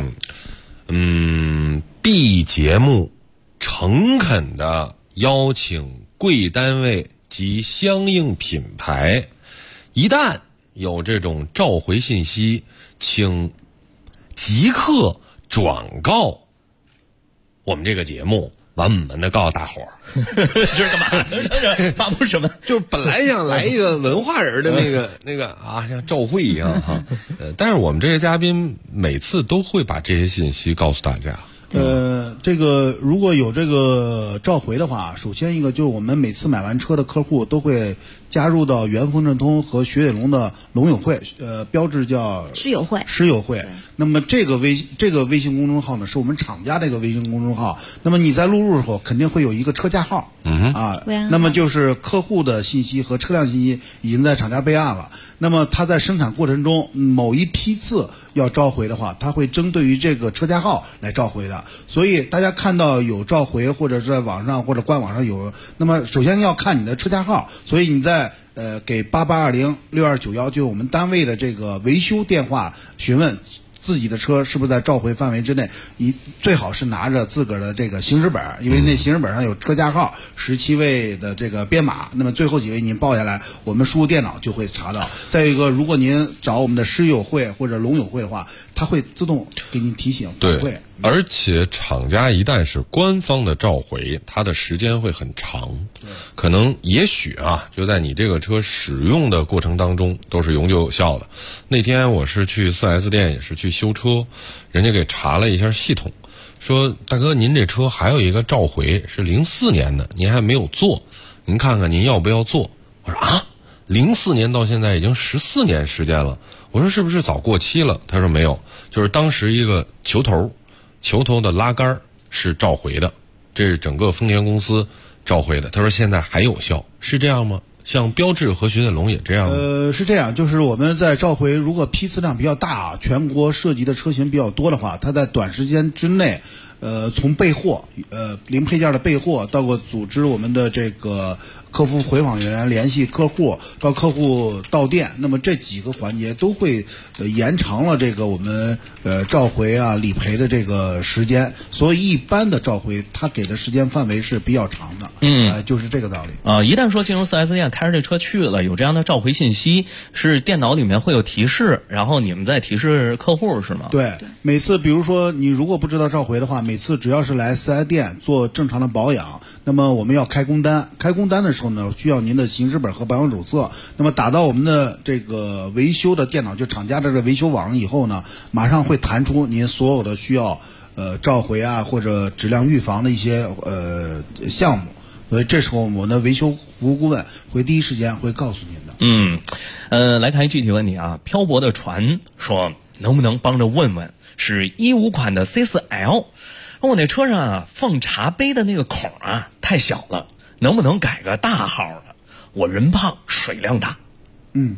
S1: B 节目诚恳的邀请贵单位及相应品牌，一旦有这种召回信息，请即刻转告我们这个节目。完满的告诉大伙儿，
S5: 这是干嘛？发布什么？
S1: 就是本来想来一个文化人的那个啊，像召会一样哈。但是我们这些嘉宾每次都会把这些信息告诉大家。
S21: 这个如果有这个召回的话，首先一个就是我们每次买完车的客户都会加入到元丰正通和雪铁龙的龙友会，标志叫
S20: 狮友会。
S21: 狮友会。那么这个微信公众号呢，是我们厂家的一个微信公众号。那么你在录入的时候，肯定会有一个车架号，那么就是客户的信息和车辆信息已经在厂家备案了。那么他在生产过程中某一批次要召回的话，他会针对于这个车架号来召回的。所以大家看到有召回或者是在网上或者官网上有，那么首先要看你的车架号。所以你在给88206291就是我们单位的这个维修电话询问自己的车是不是在召回范围之内，最好是拿着自个儿的这个行驶本，因为那行驶本上有车架号17位的这个编码，那么最后几位您报下来，我们输入电脑就会查到。再一个，如果您找我们的狮友会或者龙友会的话，它会自动给您提醒反馈。
S1: 而且厂家一旦是官方的召回，它的时间会很长，可能也许啊，就在你这个车使用的过程当中都是永久有效的。那天我是去 4S 店，也是去修车，人家给查了一下系统，说大哥您这车还有一个召回是04年的，您还没有做，您看看您要不要做。我说啊，04年到现在已经14年时间了，我说是不是早过期了？他说没有，就是当时一个球头的拉杆是召回的，这是整个丰田公司召回的。他说现在还有效，是这样吗？像标致和雪铁龙也这样吗？
S21: 是这样，就是我们在召回，如果批次量比较大，全国涉及的车型比较多的话，它在短时间之内，从备货，零配件的备货，到过组织我们的这个客服回访员联系客户，到客户到店，那么这几个环节都会延长了这个我们召回啊理赔的这个时间，所以一般的召回它给的时间范围是比较长的。就是这个道理
S5: 啊。一旦说进入 4S 店开着这车去了，有这样的召回信息，是电脑里面会有提示，然后你们再提示客户是吗？
S21: 对，每次比如说你如果不知道召回的话，每次只要是来 4S 店做正常的保养，那么我们要开工单的时候呢，需要您的行驶本和保养手册，那么打到我们的这个维修的电脑，就厂家的这个维修网上以后呢，马上会弹出您所有的需要召回啊或者质量预防的一些项目，所以这时候我们的维修服务顾问会第一时间会告诉您
S5: 的。来看一具体问题啊，漂泊的船说能不能帮着问问，是15款的 C4L， 我那车上啊放茶杯的那个孔啊太小了，能不能改个大号的？我人胖水量大。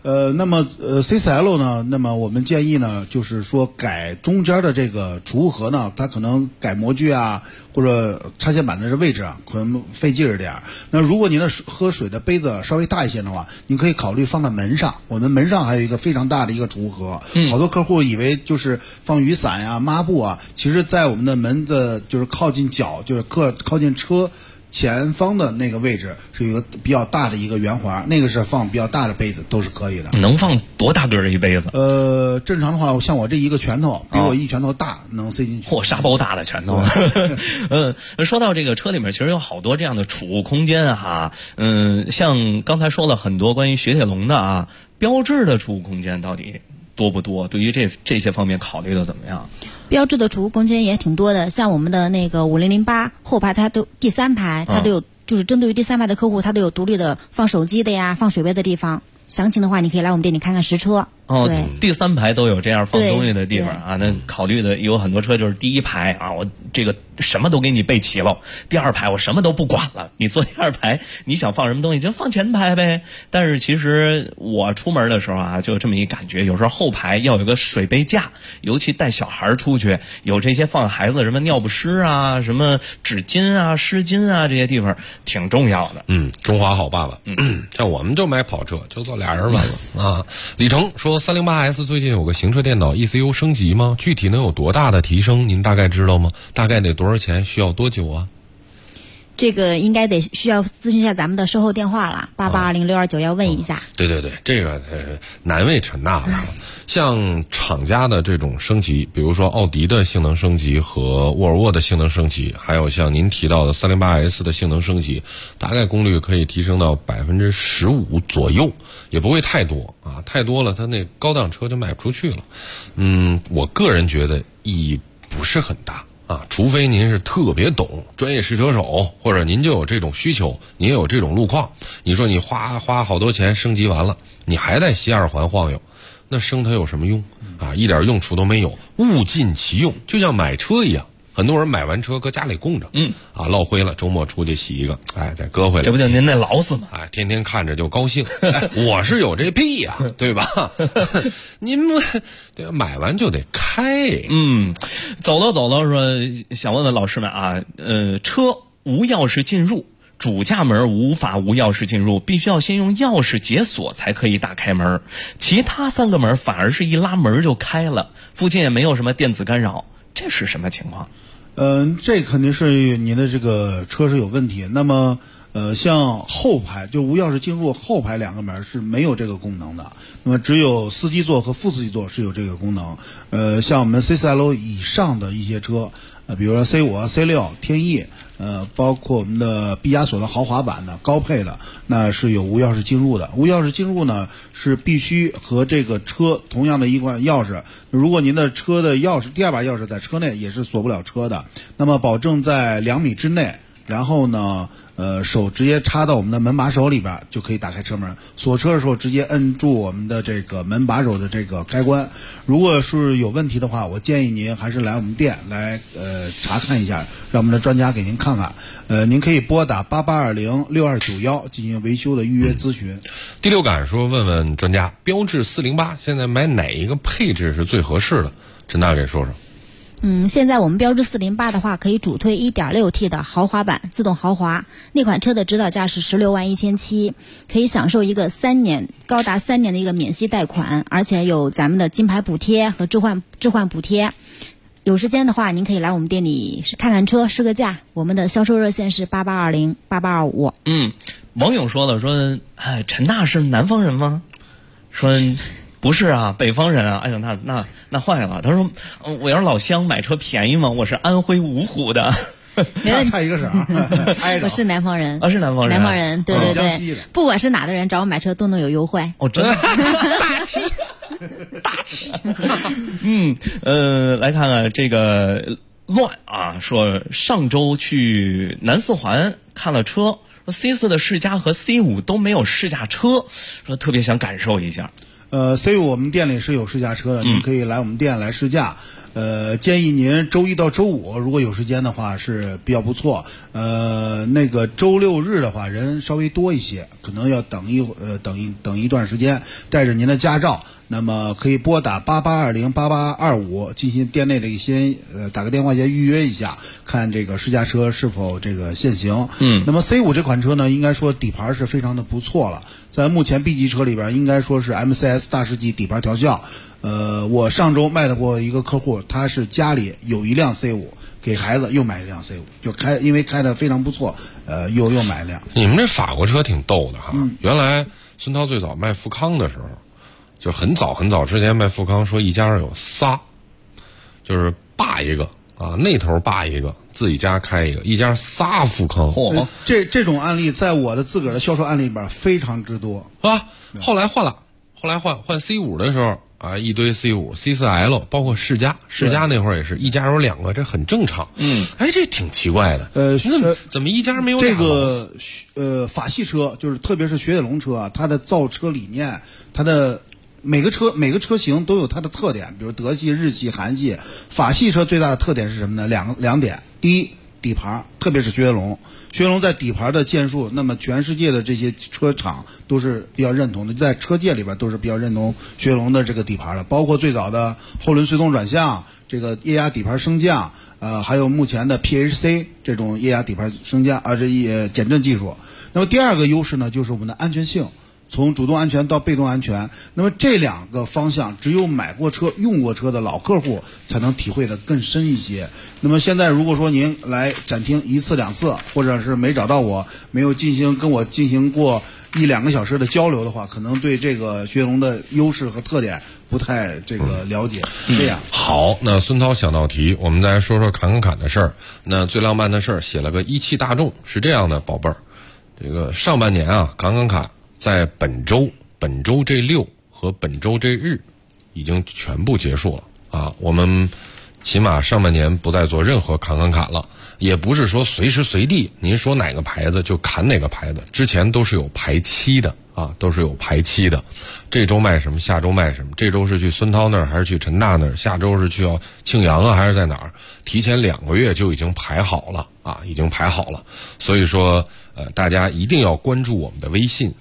S21: 那么C4L 呢？那么我们建议呢，就是说改中间的这个储物盒呢，它可能改模具啊，或者插线板的这位置啊，可能费劲儿点儿。那如果您的喝水的杯子稍微大一些的话，您可以考虑放在门上。我们门上还有一个非常大的一个储物盒，好多客户以为就是放雨伞呀、抹布啊，其实在我们的门的就是靠近脚，就是靠近车前方的那个位置是有个比较大的一个圆环，那个是放比较大的杯子都是可以的。
S5: 能放多大个儿一杯子？
S21: 正常的话，像我这一个拳头，比我一拳头大，能塞进去。
S5: 嚯，沙包大的拳头。说到这个车里面，其实有好多这样的储物空间啊。像刚才说了很多关于雪铁龙的啊，标致的储物空间到底多不多？对于这些方面考虑的怎么样？
S20: 标致的储物空间也挺多的，像我们的那个5008后排，它都第3排，它都有，就是针对于第3排的客户，它都有独立的放手机的呀、放水杯的地方。详情的话，你可以来我们店里看看实车。
S5: 第3排都有这样放东西的地方啊。那考虑的有很多车就是第1排啊，我这个什么都给你备齐了；第2排我什么都不管了，你坐第2排，你想放什么东西就放前排呗。但是其实我出门的时候啊，就有这么一感觉，有时候后排要有个水杯架，尤其带小孩出去，有这些放孩子什么尿不湿啊、什么纸巾啊、湿巾啊这些地方挺重要的。
S1: 中华好爸爸。像我们就买跑车，就坐俩人完了啊。李成说308S 最近有个行车电脑 ECU 升级吗？具体能有多大的提升？您大概知道吗？大概得多少钱？需要多久啊？
S20: 这个应该需要咨询一下咱们的售后电话了，88206291要问一下。
S1: 对，这个难为陈娜了。像厂家的这种升级，比如说奥迪的性能升级和沃尔沃的性能升级，还有像您提到的308S 的性能升级，大概功率可以提升到15%左右，也不会太多啊，太多了它那高档车就卖不出去了。我个人觉得意义不是很大。除非您是特别懂专业试车手，或者您就有这种需求，您有这种路况，你说你花好多钱升级完了，你还在西2环晃悠，那升它有什么用啊？一点用处都没有，物尽其用，就像买车一样。很多人买完车搁家里供着，落灰了，周末出去洗一个，再搁回来。
S5: 这不就您那劳斯吗？
S1: 天天看着就高兴。我是有这癖呀，对吧？您们对买完就得开。
S5: 走了，说想问问老师们啊，车无钥匙进入，主驾门无法无钥匙进入，必须要先用钥匙解锁才可以打开门，其他3个门反而是一拉门就开了，附近也没有什么电子干扰，这是什么情况？
S21: 这肯定是你的这个车是有问题。那么像后排就无钥匙进入，后排2个门是没有这个功能的，那么只有司机座和副司机座是有这个功能。像我们 C4L 以上的一些车，比如说 C5、C6、天翼，包括我们的毕加索的豪华版的高配的，那是有无钥匙进入的。无钥匙进入呢，是必须和这个车同样的一款钥匙。如果您的车的钥匙第2把钥匙在车内，也是锁不了车的。那么保证在2米之内，然后呢手直接插到我们的门把手里边就可以打开车门。锁车的时候直接摁住我们的这个门把手的这个开关。如果是有问题的话，我建议您还是来我们店来查看一下，让我们的专家给您看看。您可以拨打88206291进行维修的预约咨询。
S1: 第6感说问问专家，标致408现在买哪一个配置是最合适的？陈大给说说。
S20: 现在我们标致408的话，可以主推 1.6T 的豪华版自动豪华，那款车的指导价是161700，可以享受一个高达3年的一个免息贷款，而且有咱们的金牌补贴和置换补贴。有时间的话，您可以来我们店里看看车，试个价。我们的销售热线是88208825。
S5: 网友说了，说陈大是南方人吗？说不是啊，北方人啊。哎呦，那坏了。他说，我要是老乡，买车便宜吗？我是安徽芜湖的。
S21: 差一个省。
S20: 我是南方人。
S5: 是南方人。
S20: 南方人，对对对。不管是哪的人找我买车都能有优惠。
S5: 真的。大气。来看看这个乱啊，说上周去南四环看了车，说 C4 的试驾和 C5 都没有试驾车，说特别想感受一下。
S21: C5 我们店里是有试驾车的，您可以来我们店来试驾。 建议您周一到周五如果有时间的话是比较不错。那个周六日的话人稍微多一些，可能要等一段时间，带着您的驾照。那么可以拨打88208825进行店内的先打个电话先预约一下，看这个试驾车是否这个限行。那么 C5 这款车呢，应该说底盘是非常的不错了，在目前 B 级车里边应该说是 MCS 大师级底盘调校。我上周卖的过一个客户，他是家里有一辆 C5， 给孩子又买一辆 C5， 就因为开的非常不错，又买一辆。
S1: 你们这法国车挺逗的哈，原来孙涛最早卖富康的时候，就很早之前卖富康，说一家有仨，就是爸一个啊，那头爸一个，自己家开一个，一家仨富康。
S21: 这种案例在我的自个儿的销售案例里边非常之多
S1: 啊。后来换 C5 的时候啊，一堆 C5、C4L， 包括世嘉那会儿也是一家有两个，这很正常。这挺奇怪的。怎么一家没有
S21: 这个法系车，就是特别是雪铁龙车啊，它的造车理念，它的每个车型都有它的特点，比如德系、日系、韩系。法系车最大的特点是什么呢？两点。第一，底盘，特别是雪铁龙在底盘的建树，那么全世界的这些车厂都是比较认同的，在车界里边都是比较认同雪铁龙的这个底盘的，包括最早的后轮随动转向，这个液压底盘升降，还有目前的 PHC 这种液压底盘升降减震技术。那么第二个优势呢，就是我们的安全性。从主动安全到被动安全，那么这两个方向只有买过车、用过车的老客户才能体会的更深一些。那么现在如果说您来展厅一次两次，或者是没找到我，没有跟我进行过1-2个小时的交流的话，可能对这个雪铁龙的优势和特点不太这个了解。这样
S1: 好，那孙涛想到题，我们再说说侃的事儿。那最浪漫的事儿写了个17大众，是这样的，宝贝儿，这个上半年啊，侃在本周这6和本周这日已经全部结束了啊！我们起码上半年不再做任何侃了，也不是说随时随地您说哪个牌子就砍哪个牌子，之前都是有排期的啊，都是有排期的。这周卖什么，下周卖什么，这周是去孙涛那儿还是去陈大那儿，下周是去庆阳啊还是在哪儿，提前2个月就已经排好了啊，已经排好了。所以说大家一定要关注我们的微信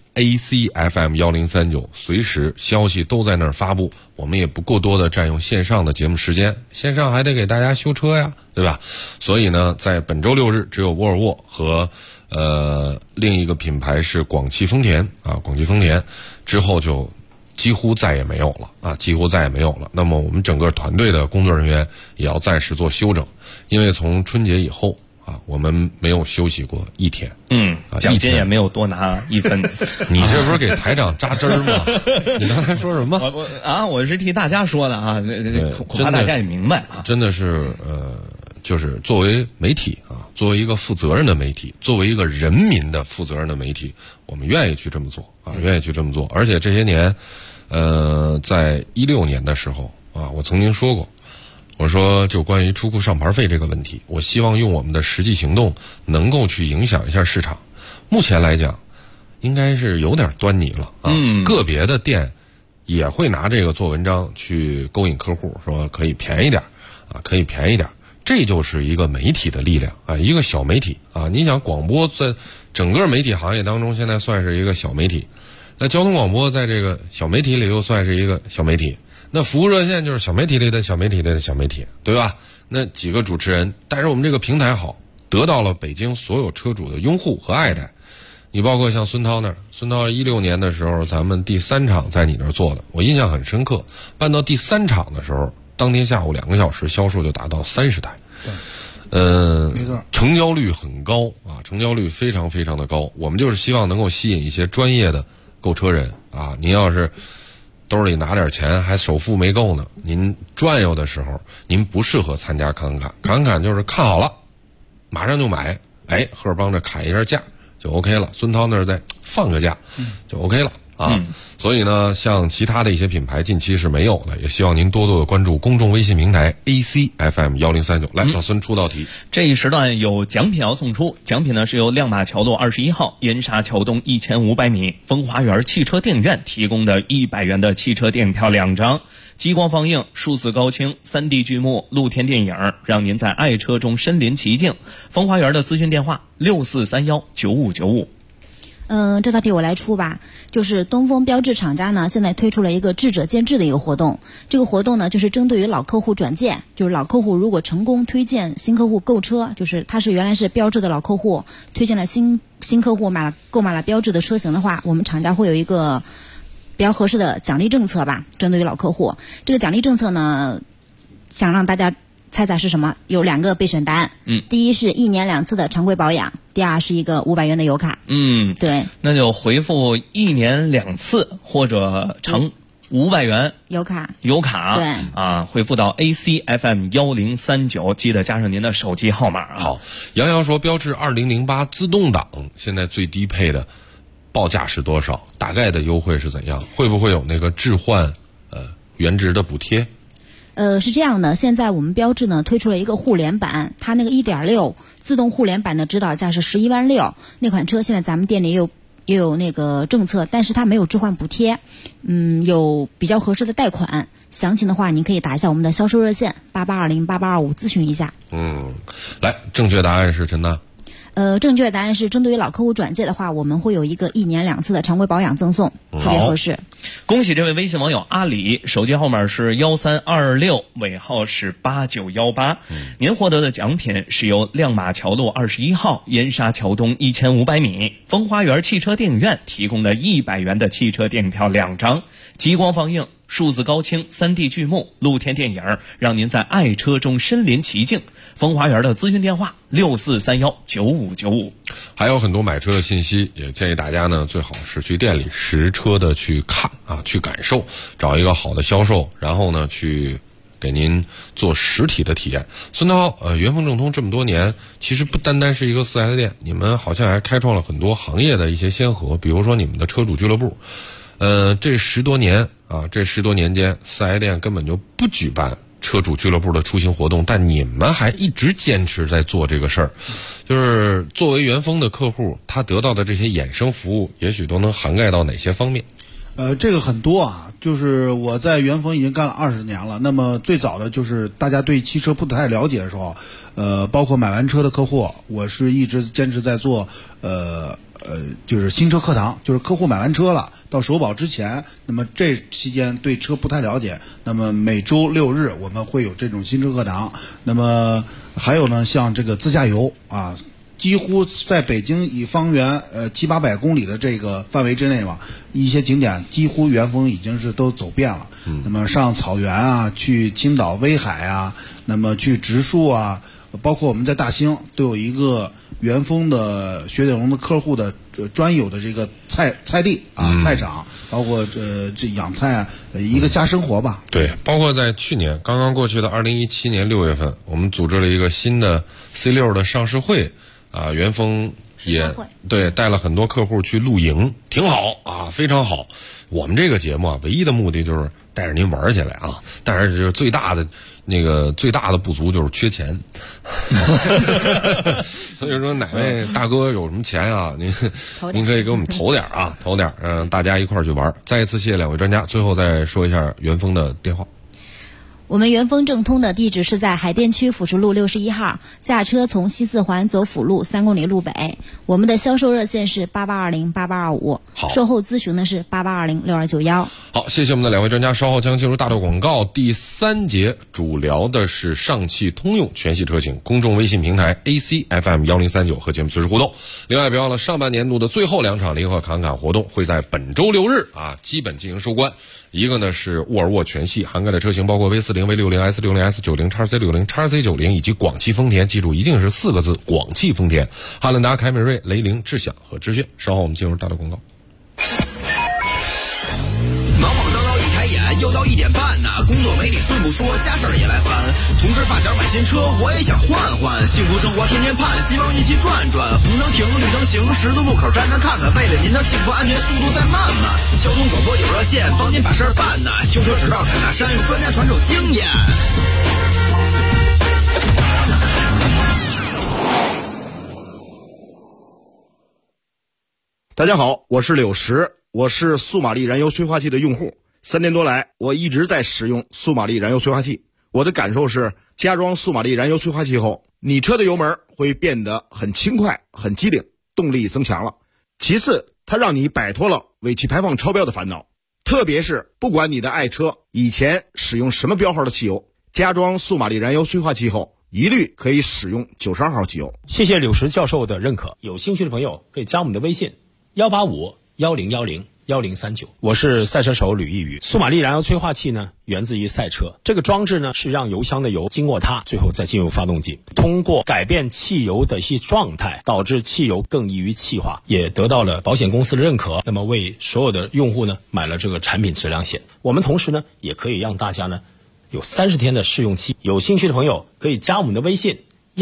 S1: ACFM1039，随时消息都在那儿发布，我们也不过多的占用线上的节目时间，线上还得给大家修车呀，对吧？所以呢，在本周6日只有沃尔沃和另一个品牌是广汽丰田啊，广汽丰田之后就几乎再也没有了啊，几乎再也没有了。那么我们整个团队的工作人员也要暂时做休整，因为从春节以后啊，我们没有休息过1天。
S5: 奖金也没有多拿1分。
S1: 你这不是给台长扎针吗？你刚才说什么？
S5: 我是替大家说的啊，恐怕大家也明白啊。
S1: 真的是就是作为媒体啊，作为一个负责任的媒体，作为一个人民的负责任的媒体，我们愿意去这么做啊，愿意去这么做。而且这些年，在16年的时候啊，我曾经说过。我说，就关于出库上牌费这个问题，我希望用我们的实际行动能够去影响一下市场。目前来讲，应该是有点端倪了啊。个别的店也会拿这个做文章去勾引客户，说可以便宜点啊，可以便宜点。这就是一个媒体的力量啊，一个小媒体啊。你想，广播在整个媒体行业当中，现在算是一个小媒体，那交通广播在这个小媒体里又算是一个小媒体。那服务热线就是小媒体里的小媒体里的小媒体，对吧？那几个主持人，但是我们这个平台好，得到了北京所有车主的拥护和爱戴。你包括像孙涛那儿，孙涛16年的时候，咱们第3场在你那儿做的，我印象很深刻。办到第3场的时候，当天下午2个小时销售就达到30台。
S21: 没错，
S1: 成交率很高啊，成交率非常非常的高。我们就是希望能够吸引一些专业的购车人啊，您要是兜里拿点钱还首付没够呢，您转悠的时候您不适合参加侃就是看好了马上就买，贺帮着砍一下价就 OK 了，孙涛那儿再放个价就 OK 了啊。所以呢，像其他的一些品牌近期是没有的，也希望您多多的关注公众微信平台 ACFM1039。来，老孙出道题。
S5: 这一时段有奖品要送出，奖品呢是由亮马桥路21号燕莎桥东1500米风华园汽车电影院提供的100元的汽车电影票2张，激光放映、数字高清、3D 剧目、露天电影，让您在爱车中身临其境。风华园的咨询电话64319595。
S20: 这道题我来出吧。就是东风标致厂家呢，现在推出了一个智者见智的一个活动。这个活动呢，就是针对于老客户转介，就是老客户如果成功推荐新客户购车，就是他是原来是标致的老客户，推荐了新客户购买了标致的车型的话，我们厂家会有一个比较合适的奖励政策吧，针对于老客户。这个奖励政策呢，想让大家猜猜是什么？有2个备选答案。第一是1年2次的常规保养，第二是一个500元的油卡。对，
S5: 那就回复1年2次或者常500元
S20: 油卡。
S5: 对啊，回复到 ACFM1039，记得加上您的手机号码啊。
S1: 好，杨洋说标致2008自动挡现在最低配的报价是多少？大概的优惠是怎样？会不会有那个置换原值的补贴？
S20: 是这样的，现在我们标致呢推出了一个互联版，它那个 1.6 自动互联版的指导价是11万6，那款车现在咱们店里也有那个政策，但是它没有置换补贴，有比较合适的贷款。详情的话，您可以打一下我们的销售热线88208825咨询一下。
S1: 来，正确答案是陈娜。
S20: 正确答案是针对于老客户转介的话，我们会有一个1年2次的常规保养赠送，特别合适。
S5: 恭喜这位微信网友阿里，手机号码是1326，尾号是8918。您获得的奖品是由亮马桥路21号燕莎桥东1500米风花园汽车电影院提供的100元的汽车电影票2张，激光放映、数字高清、3D 剧目、露天电影，让您在爱车中身临其境。风华园的咨询电话64319595。
S1: 还有很多买车的信息，也建议大家呢最好是去店里实车的去看啊，去感受，找一个好的销售，然后呢去给您做实体的体验。孙涛，元丰正通这么多年，其实不单单是一个4S店，你们好像还开创了很多行业的一些先河，比如说你们的车主俱乐部。这10多年间，4S店根本就不举办车主俱乐部的出行活动，但你们还一直坚持在做这个事儿。就是作为元丰的客户，他得到的这些衍生服务，也许都能涵盖到哪些方面？
S21: 这个很多啊，就是我在元丰已经干了20年了。那么最早的就是大家对汽车不太了解的时候，包括买完车的客户，我是一直坚持在做，就是新车课堂，就是客户买完车了到首保之前，那么这期间对车不太了解，那么每周6日我们会有这种新车课堂。那么还有呢，像这个自驾游啊，几乎在北京以方圆700-800公里的这个范围之内嘛，一些景点几乎元丰已经是都走遍了。那么上草原啊，去青岛威海啊，那么去植树啊，包括我们在大兴都有一个元丰的雪铁龙的客户的专有的这个菜地啊，菜场，包括这养菜啊，一个家生活吧。
S1: 对，包括在去年刚刚过去的2017年6月份，我们组织了一个新的 C6 的上市会啊，元丰也对带了很多客户去露营，挺好啊，非常好。我们这个节目啊，唯一的目的就是带着您玩起来啊，但是就是最大的不足就是缺钱。所以说哪位大哥有什么钱啊，您可以给我们投点啊，投点，大家一块儿去玩。再一次谢谢2位专家，最后再说一下元丰的电话。
S20: 我们元丰正通的地址是在海淀区辅食路61号，驾车从西四环走辅路3公里路北。我们的销售热线是88208825，售后咨询呢是88206291。
S1: 好，谢谢我们的2位专家，稍后将进入大豆广告。第3节主聊的是上汽通用全系车型，公众微信平台 ACFM1039和节目随时互动。另外别忘了上半年度的最后2场联合侃侃活动会在本周6日啊基本进行收官。一个呢是沃尔沃全系，涵盖的车型包括 V40、V60、S60、S90、XC90、XC90 以及广汽丰田，记住一定是4个字，广汽丰田、汉兰达、凯美瑞、雷凌、智享和致炫。稍后我们进入大豆广告。
S7: 忙忙叨叨一抬眼，又到1点半呐，工作没你顺不说家事儿也来烦。同事发小买新车，我也想换换，幸福生活天天盼，希望一起转转。红灯停，绿灯行，十字路口站站看看，为了您的幸福安全，速度再慢慢。交通广播有热线，帮您把事儿办呐。修车直到凯大山，专家传授经验。
S4: 大家好，我是柳石，我是速马力燃油催化器的用户。3年多来，我一直在使用速马力燃油催化器。我的感受是，加装速马力燃油催化器后，你车的油门会变得很轻快、很机灵，动力增强了。其次，它让你摆脱了尾气排放超标的烦恼。特别是不管你的爱车以前使用什么标号的汽油，加装速马力燃油催化器后，一律可以使用92号汽油。
S22: 谢谢柳石教授的认可，有兴趣的朋友可以加我们的微信185-1010-1039。我是赛车手吕一宇。速马力燃油催化器呢，源自于赛车。这个装置呢，是让油箱的油经过它，最后再进入发动机，通过改变汽油的一些状态，导致汽油更易于气化，也得到了保险公司的认可。那么为所有的用户呢，买了这个产品质量险。我们同时呢，也可以让大家呢有30天的试用期。有兴趣的朋友可以加我们的微信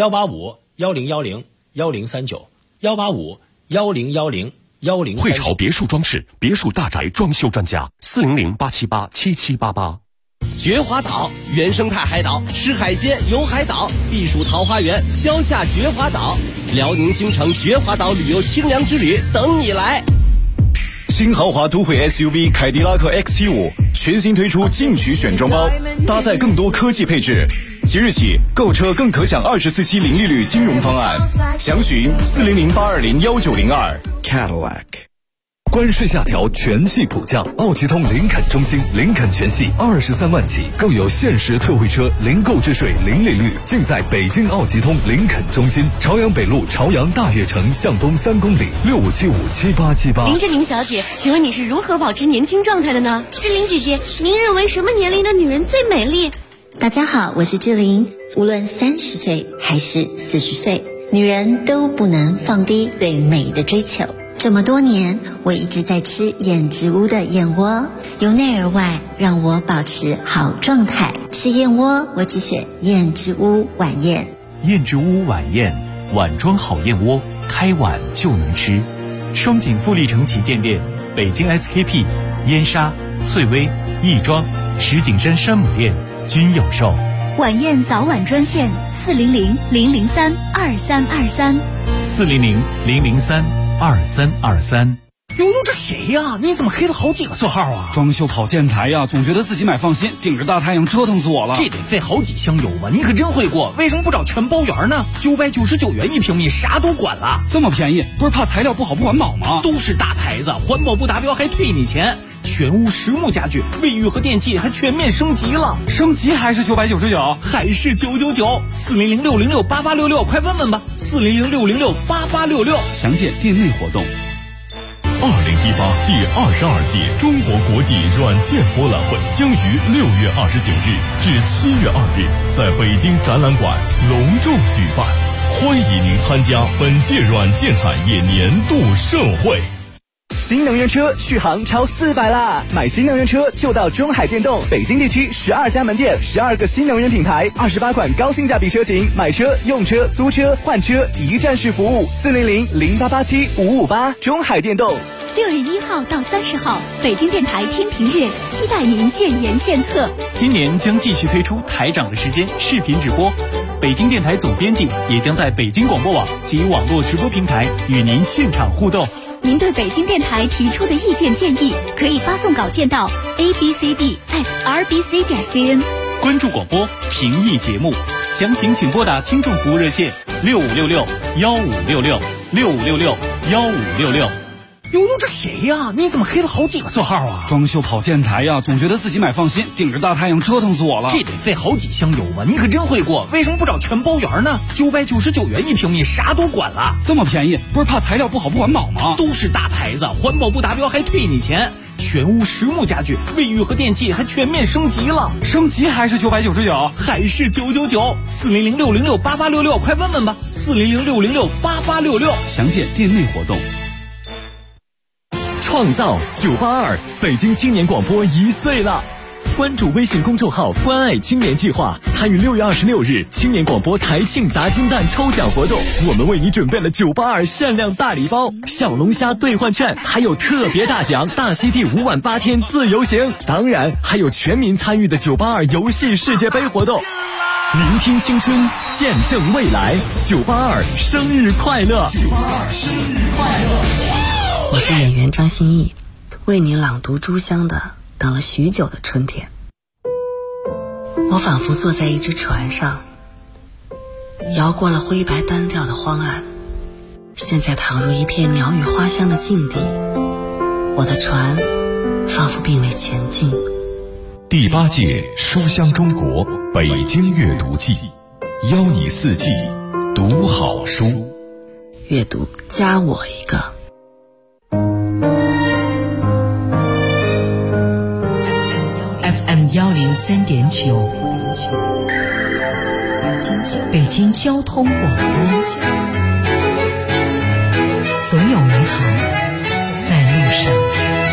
S22: 185-1010-1039 185-1010-1039。
S11: 汇潮别墅装饰，别墅大宅装修专家，400-878-7788。
S23: 绝华岛原生态海岛，吃海鲜游海岛，避暑桃花源，消夏绝华岛，辽宁新城绝华岛旅游清凉之旅等你来。
S24: 新豪华都会 SUV 凯迪拉克 XT5 全新推出进取选装包，搭载更多科技配置。即日起购车更可享24期零利率金融方案，详询400-820-1902。 Cadillac。
S25: 关税下调，全系普降，奥吉通林肯中心，林肯全系23万起，更有限时特惠车，零购置税，零利率，尽在北京奥吉通林肯中心，朝阳北路朝阳大悦城向东3公里，65757878。
S18: 林志玲小姐，请问你是如何保持年轻状态的呢？志玲姐姐，您认为什么年龄的女人最美丽？
S26: 大家好，我是志玲。无论30岁还是40岁，女人都不能放低对美的追求。这么多年，我一直在吃燕之屋的燕窝，由内而外让我保持好状态。吃燕窝，我只选燕之屋晚宴。
S27: 燕之屋晚宴，碗装好燕窝，开碗就能吃。双井富力城旗舰店、北京 SKP、燕莎、翠微、亦庄、石景山山姆店均有售。
S2: 晚宴早晚专线400-003-2323
S27: 400-003-2323。
S15: 悠悠，这谁呀？你怎么黑了好几个色号啊？
S28: 装修跑建材呀，总觉得自己买放心，顶着大太阳折腾死我了。
S15: 这得费好几箱油吧？你可真会过，为什么不找全包圆呢？999元1平米，啥都管了。
S28: 这么便宜，不是怕材料不好不环保吗？
S15: 都是大牌子，环保不达标还退你钱。全屋实木家具，卫浴和电器还全面升级了。
S28: 升级还是999？
S15: 还是999？400-606-8866，快问问吧。400-606-8866，
S28: 详见店内活动。
S11: 2018第22届中国国际软件博览会将于6月29日至7月2日在北京展览馆隆重举办，欢迎您参加本届软件产业年度盛会。
S29: 新能源车续航超400啦！买新能源车就到中海电动，北京地区12家门店，12个新能源品牌，28款高性价比车型，买车、用车、租车、换车一站式服务，400-0887-558，中海电动。
S2: 6月1号到30号，北京电台天平日，期待您建言献策。
S27: 今年将继续推出台长的时间视频直播，北京电台总编辑也将在北京广播网及网络直播平台与您现场互动。
S2: 您对北京电台提出的意见建议，可以发送稿件到 abcd@rbc.cn。
S27: 关注广播，评议节目，详情请拨打听众服务热线6566-1566-6566-1566。
S15: 悠悠，这谁呀？你怎么黑了好几个色号啊？
S28: 装修跑建材呀，总觉得自己买放心，顶着大太阳折腾死我了。
S15: 这得费好几箱油吧？你可真会过，为什么不找全包圆呢？999元1平米，啥都管了。
S28: 这么便宜，不是怕材料不好不环保吗？
S15: 都是大牌子，环保不达标还退你钱。全屋实木家具，卫浴和电器还全面升级了。
S28: 升级还是999？
S15: 还是999？400-606-8866，快问问吧。400-606-8866，
S28: 详见店内活动。
S27: 创造982，北京青年广播1岁了。
S6: 关注微信公众号“关爱青年计划”，参与6月26日青年广播台庆砸金蛋抽奖活动。我们为你准备了982限量大礼包、小龙虾兑换券，还有特别大奖大溪地5晚8天自由行，当然还有全民参与的982游戏世界杯活动。聆听青春，见证未来，982生日快乐！982生日快乐！
S8: 我是演员张歆艺，为你朗读《朱香》的等了许久的春天。我仿佛坐在一只船上，摇过了灰白单调的荒岸，现在躺入一片鸟语花香的境地，我的船仿佛并未前进。
S3: 第8届书香中国北京阅读季，邀你4季读好书，
S8: 阅读加我一个。
S9: FM 103.9，北京交通广播，总有美好在路上。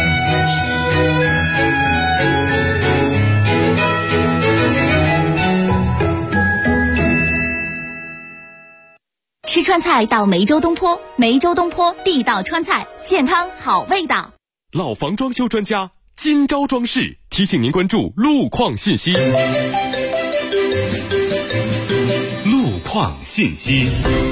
S2: 吃川菜到梅州东坡，梅州东坡地道川菜，健康好味道。
S10: 老房装修专家金朝装饰提醒您关注路况信息。路况信息。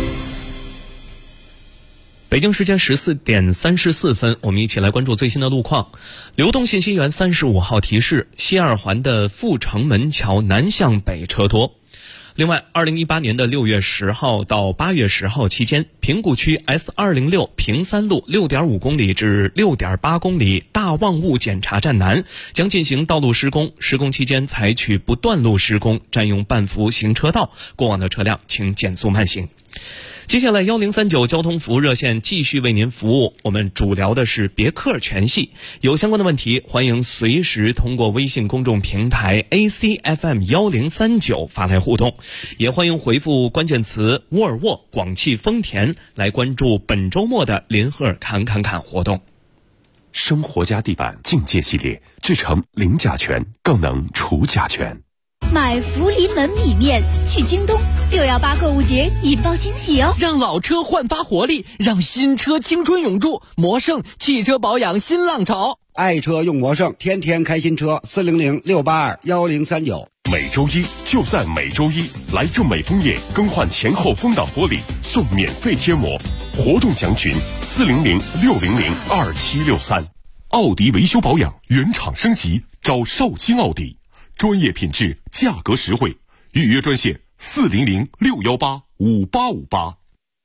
S5: 北京时间14点34分，我们一起来关注最新的路况。流动信息源35号提示，西二环的阜成门桥南向北车多。另外，2018年的6月10号到8月10号期间，平谷区 S206 平三路6.5公里至6.8公里大望雾检查站南将进行道路施工，施工期间采取不断路施工，占用半幅行车道，过往的车辆请减速慢行。接下来1039交通服务热线继续为您服务，我们主聊的是别克全系，有相关的问题欢迎随时通过微信公众平台 ACFM 1039发来互动，也欢迎回复关键词沃尔沃、广汽丰田来关注本周末的林赫尔侃活动。
S10: 生活家地板境界系列制成零甲醛，更能除甲醛。
S2: 买福临门米面去京东，618购物节引爆惊喜哦！
S15: 让老车焕发活力，让新车青春永驻。魔圣汽车保养新浪潮，
S19: 爱车用魔圣，天天开新车，400-682-1039。
S10: 每周一就在每周一，来正美枫叶更换前后风挡玻璃送免费贴膜，活动详询400-600-2763。奥迪维修保养原厂升级，找绍兴奥迪。专业品质，价格实惠，预约专线400-618-5858。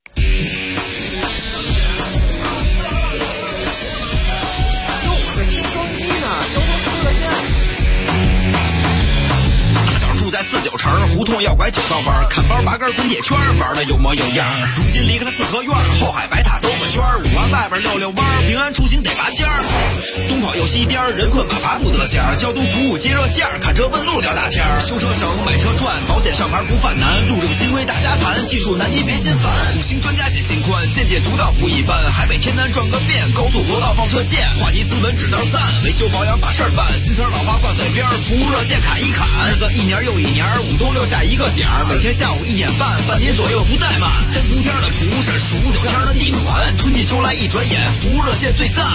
S7: 在49城胡同要拐9道弯，看包拔根滚铁圈，玩的有模有样。如今离开了四合院，后海白塔兜个圈，5环外边溜弯，平安出行得拔尖儿。东跑又西颠，人困马乏不得闲。交通服务接热线，看车问路聊大天。修车省，买车赚，保险上牌不犯难。路政新规大家谈，技术难题别心烦。5星专家解心宽，见解独到不一般。海北天南转个遍，高速国道放射线，话题斯文指道赞，维修保养把事儿办。新车老花挂嘴边，服务热线砍一砍。日子一年又一年，5都6下一个点儿，每天下午1点半，半年左右不怠慢。3伏天的蒲是数9天的地暖，春季秋来一转眼，服务热线最赞。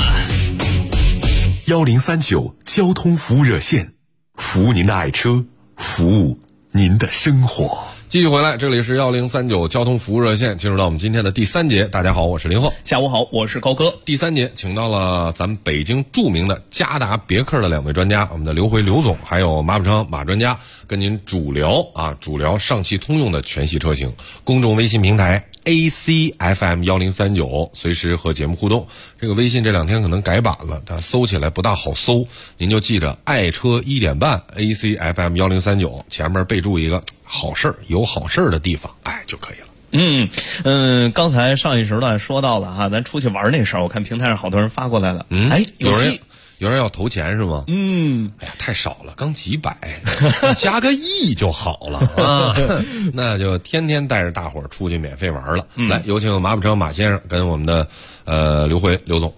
S10: 1039交通服务热线，服务您的爱车，服务您的生活。
S1: 继续回来，这里是1039交通服务热线，进入到我们今天的第3节。大家好，我是林鹤。
S5: 下午好，我是高哥。
S1: 第3节请到了咱们北京著名的嘉达别克的2位专家，我们的刘辉刘总，还有马补昌马专家，跟您主聊上汽通用的全系车型。公众微信平台 ACFM 1039，随时和节目互动。这个微信这2天可能改版了，它搜起来不大好搜，您就记着爱车1点半 ACFM 1039，前面备注一个好事儿，有好事儿的地方，就可以了。
S5: 刚才上一时段说到了哈，咱出去玩那事儿，我看平台上好多人发过来了。
S1: 有人要投钱是吗？哎呀，太少了，刚几百，加个1就好了啊！那就天天带着大伙儿出去免费玩了。来，有请马补昌马先生跟我们的刘辉刘总。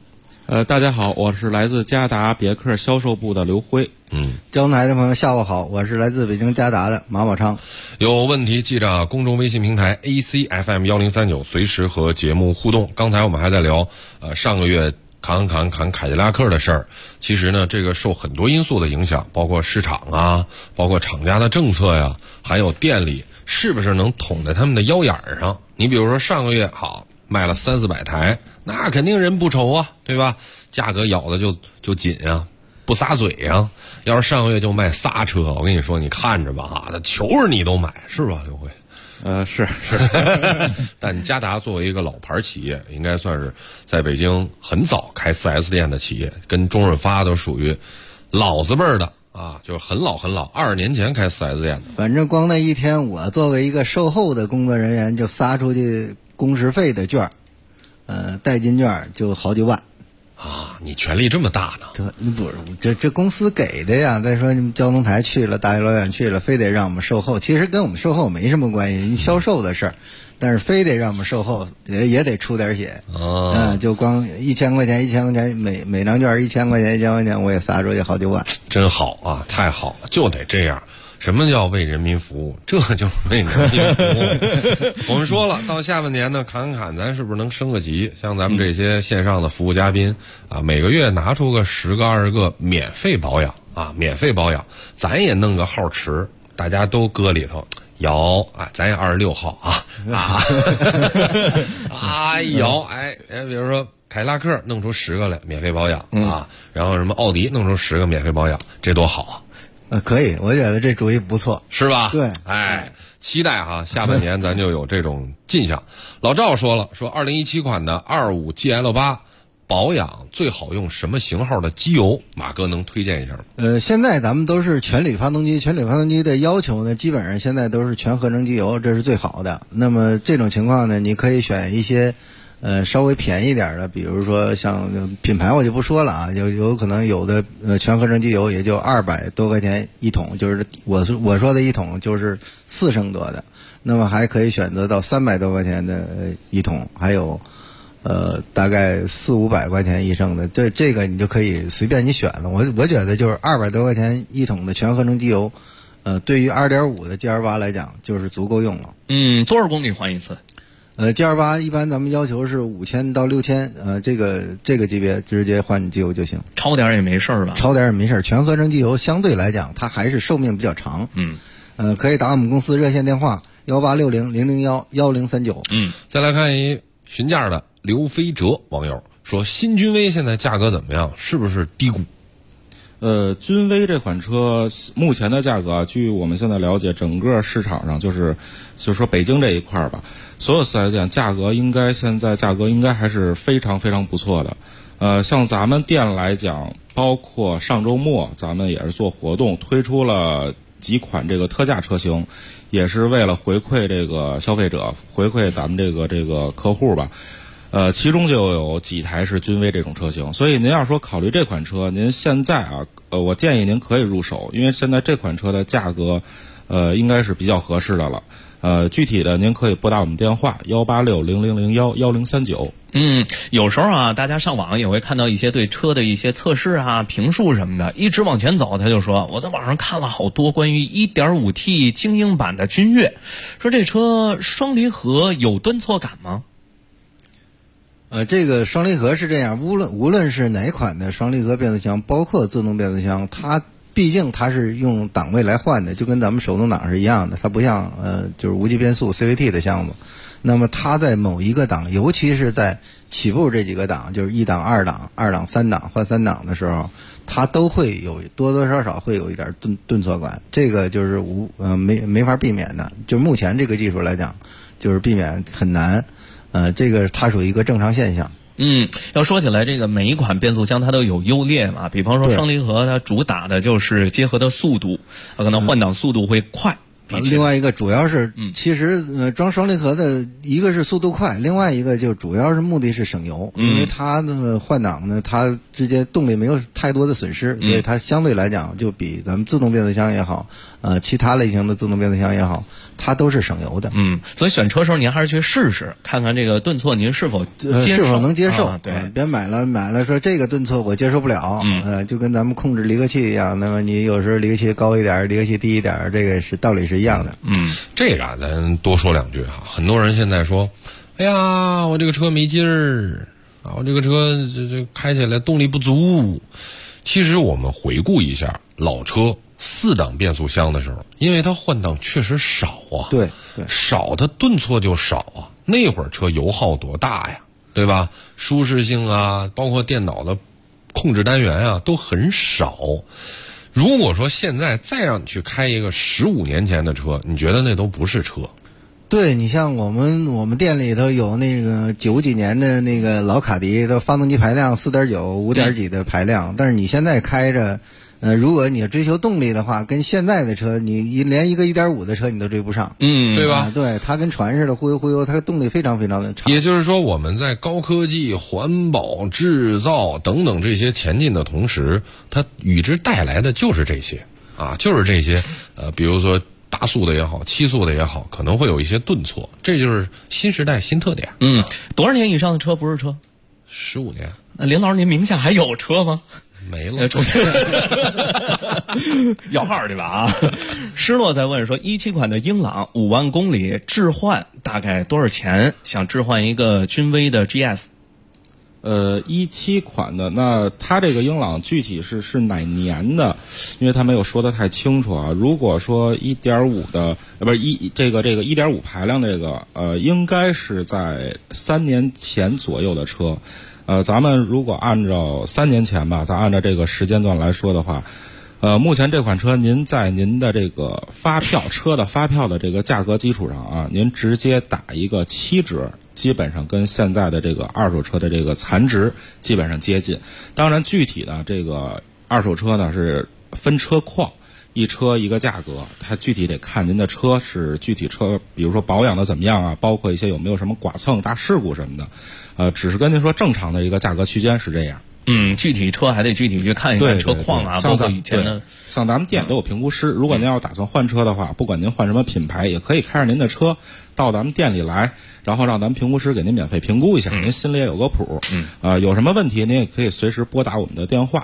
S4: 大家好，我是来自嘉达别克销售部的刘辉。
S12: 交通台的朋友下午好，我是来自北京嘉达的马宝昌。
S1: 有问题记着公众微信平台 ACFM1039 随时和节目互动。刚才我们还在聊上个月侃凯迪拉克的事儿。其实呢，这个受很多因素的影响，包括市场啊，包括厂家的政策呀，还有店里是不是能捅在他们的腰眼上。你比如说上个月好卖了300-400台，那肯定人不愁啊，对吧？价格咬的就紧啊，不撒嘴呀。要是上个月就卖仨车，我跟你说，你看着吧，他求着你都买，是吧，刘辉？
S4: 是。
S1: 但嘉达作为一个老牌企业，应该算是在北京很早开 4S 店的企业，跟中润发都属于老字辈儿的啊，就是很老，20年前开 4S 店的。
S12: 反正光那一天，我作为一个售后的工作人员，就撒出去工时费的券，代金券就好几万。
S1: 啊，你权力这么大呢？
S12: 对，不是这公司给的呀。再说你们交通台去了，大老远去了，非得让我们售后，其实跟我们售后没什么关系，你销售的事儿，但是非得让我们售后，也得出点血。就光1000块钱，每张券1000块钱，我也撒出去好几万。
S1: 真好啊，太好了，就得这样。什么叫为人民服务？这就是为人民服务。我们说了，到下半年呢，侃咱是不是能升个级？像咱们这些线上的服务嘉宾啊，每个月拿出个10个20个免费保养啊，免费保养，咱也弄个号池，大家都搁里头摇啊，咱也26号摇比如说凯迪拉克弄出10个来免费保养啊，然后什么奥迪弄出10个免费保养，这多好啊！
S12: 可以，我觉得这主意不错，
S1: 是吧？
S12: 对，
S1: 期待哈，下半年咱就有这种进项。老赵说了，说2017款的25 GL8 保养最好用什么型号的机油？马哥能推荐一下吗？
S12: 现在咱们都是全铝发动机的要求呢，基本上现在都是全合成机油，这是最好的。那么这种情况呢，你可以选一些稍微便宜点的，比如说像品牌我就不说了啊，有可能有的全合成机油也就200多块钱一桶，就是我说的一桶就是4升多的，那么还可以选择到300多块钱的一桶，还有大概400-500块钱一升的，这个你就可以随便你选了。我觉得就是200多块钱一桶的全合成机油，对于 2.5 的 GL8 来讲就是足够用了。
S5: 多少公里换一次
S12: ？GL8 一般咱们要求是5000到6000，这个级别直接换机油就行，
S5: 超点也没事吧？
S12: 超点也没事，全合成机油相对来讲它还是寿命比较长。可以打我们公司热线电话1860-001-1039。
S1: 再来看一询价的刘飞哲网友说，新君威现在价格怎么样？是不是低估？
S4: 君威这款车目前的价格，据我们现在了解，整个市场上就是说北京这一块吧，所有4S店现在价格应该还是非常非常不错的。像咱们店来讲，包括上周末咱们也是做活动，推出了几款这个特价车型，也是为了回馈这个消费者，回馈咱们这个客户吧。其中就有几台是君威这种车型，所以您要说考虑这款车，您现在我建议您可以入手，因为现在这款车的价格，应该是比较合适的了。具体的您可以拨打我们电话1860001039。
S5: 有时候大家上网也会看到一些对车的一些测试啊、评述什么的，一直往前走，他就说我在网上看了好多关于 1.5T 精英版的君越，说这车双离合有顿挫感吗？
S12: 这个双离合是这样，无论是哪款的双离合变速箱，包括自动变速箱，它毕竟它是用档位来换的，就跟咱们手动挡是一样的，它不像就是无级变速 CVT 的项目。那么它在某一个档，尤其是在起步这几个档，就是1档、2档、2档、3档换3档的时候，它都会有多多少少会有一点顿挫感，这个就是没法避免的。就目前这个技术来讲，就是避免很难。这个它属于一个正常现象。
S5: 要说起来，这个每一款变速箱它都有优劣嘛。比方说双离合，它主打的就是结合的速度，可能换挡速度会快
S12: 另外一个主要是，其实装双离合的一个是速度快，另外一个就主要是目的是省油，因为它的换挡呢，它直接动力没有太多的损失，所以它相对来讲就比咱们自动变速箱也好，其他类型的自动变速箱也好，它都是省油的。
S5: 所以选车时候您还是去试试，看看这个顿挫您是否
S12: 是否能接受。
S5: 对，
S12: 别买了说这个顿挫我接受不了，就跟咱们控制离合器一样，那么你有时候离合器高一点，离合器低一点，这个是道理是一样的。
S1: 这个咱多说两句哈。很多人现在说，哎呀，我这个车没劲儿啊，我这个车这开起来动力不足。其实我们回顾一下老车4档变速箱的时候，因为它换挡确实少啊，
S12: 对，
S1: 少它顿挫就少啊。那会儿车油耗多大呀，对吧？舒适性啊，包括电脑的控制单元啊，都很少。如果说现在再让你去开一个15年前的车，你觉得那都不是车。
S12: 对，你像我们店里头有那个90几年的那个老卡迪的发动机排量4.9、5点几的排量，但是你现在开着，如果你追求动力的话，跟现在的车，你连一个1.5的车你都追不上，
S1: 对吧？
S12: 对，它跟船似的忽悠忽悠，它动力非常非常的差。
S1: 也就是说，我们在高科技、环保、制造等等这些前进的同时，它与之带来的就是这些啊，就是这些比如说8速的也好，7速的也好，可能会有一些顿挫，这就是新时代新特点。
S5: 多少年以上的车不是车
S1: ？15年。
S5: 那领导您名下还有车吗？
S1: 没了，
S5: 摇号对吧？啊，失落在问说，17款的英朗5万公里置换大概多少钱？想置换一个君威的 GS。
S4: 17款的，那它这个英朗具体是哪年的？因为它没有说得太清楚啊。如果说1.5的，不是这个1.5排量这个，应该是在3年前左右的车。咱们如果按照3年前吧，咱按照这个时间段来说的话，目前这款车您在您的这个车的发票的这个价格基础上啊，您直接打一个7折。基本上跟现在的这个二手车的这个残值基本上接近。当然具体呢，这个二手车呢是分车况，一车一个价格，它具体得看您的车是具体车，比如说保养的怎么样啊，包括一些有没有什么剐蹭大事故什么的。只是跟您说正常的一个价格区间是这样。
S5: 具体车还得具体去看一看车况啊，包括以前的。
S4: 像咱们店都有评估师，如果您要打算换车的话，不管您换什么品牌，也可以开着您的车到咱们店里来，然后让咱们评估师给您免费评估一下，您心里也有个谱。有什么问题您也可以随时拨打我们的电话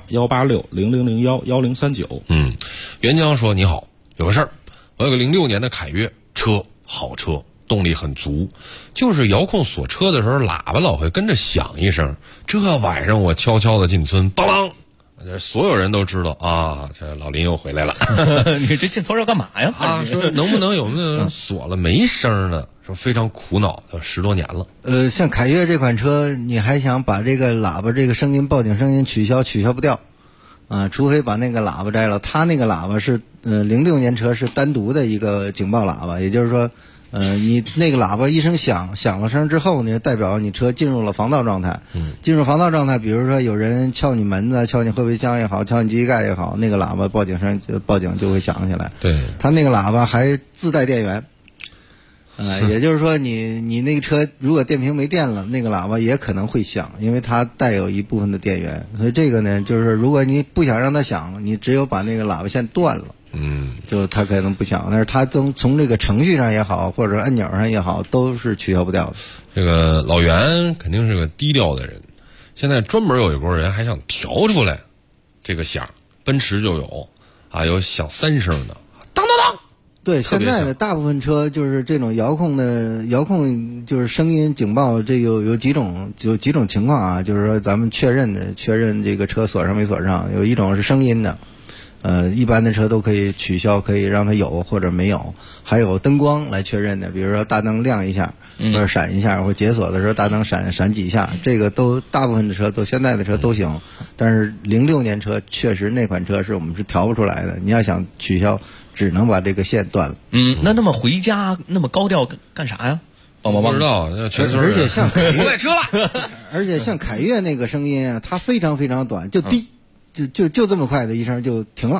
S4: 18600011039。
S1: 袁江说：“你好，有个事儿，我有个06年的凯越车，好车。”动力很足，就是遥控锁车的时候，喇叭老会跟着响一声。这晚上我悄悄的进村，梆啷，所有人都知道啊，这老林又回来了。
S5: 你这进村要干嘛呀？
S1: 说能不能有没有锁了没声呢？说非常苦恼，10多年了。
S12: 像凯越这款车，你还想把这个喇叭这个声音报警声音取消不掉啊，除非把那个喇叭摘了。它那个喇叭是06年车是单独的一个警报喇叭，也就是说。你那个喇叭一声响了声之后呢，代表你车进入了防盗状态。进入防盗状态，比如说有人敲你门子、敲你后备箱也好，敲你机器盖也好，那个喇叭报警就会响起来。
S1: 对，
S12: 它那个喇叭还自带电源。也就是说你那个车如果电瓶没电了，那个喇叭也可能会响，因为它带有一部分的电源。所以这个呢，就是如果你不想让它响，你只有把那个喇叭线断了。就它可能不响，但是它从这个程序上也好，或者按钮上也好，都是取消不掉的。
S1: 这个老袁肯定是个低调的人，现在专门有一拨人还想调出来这个响，奔驰就有啊，有响3声的，当当当。
S12: 对，现在的大部分车就是这种遥控就是声音警报，这有几种情况啊，就是说咱们确认这个车锁上没锁上，有一种是声音的。一般的车都可以取消，可以让它有或者没有，还有灯光来确认的，比如说大灯亮一下，或者闪一下，或解锁的时候大灯闪几下，这个都大部分的车现在的车都行。但是06年车确实那款车我们是调不出来的，你要想取消，只能把这个线断了。
S5: 那么回家那么高调干啥呀？
S1: 不知道，
S12: 而且像凯越
S1: 不卖车了，
S12: 而且像凯越那个声音啊，它非常非常短，就低。就这么快的一声就停了，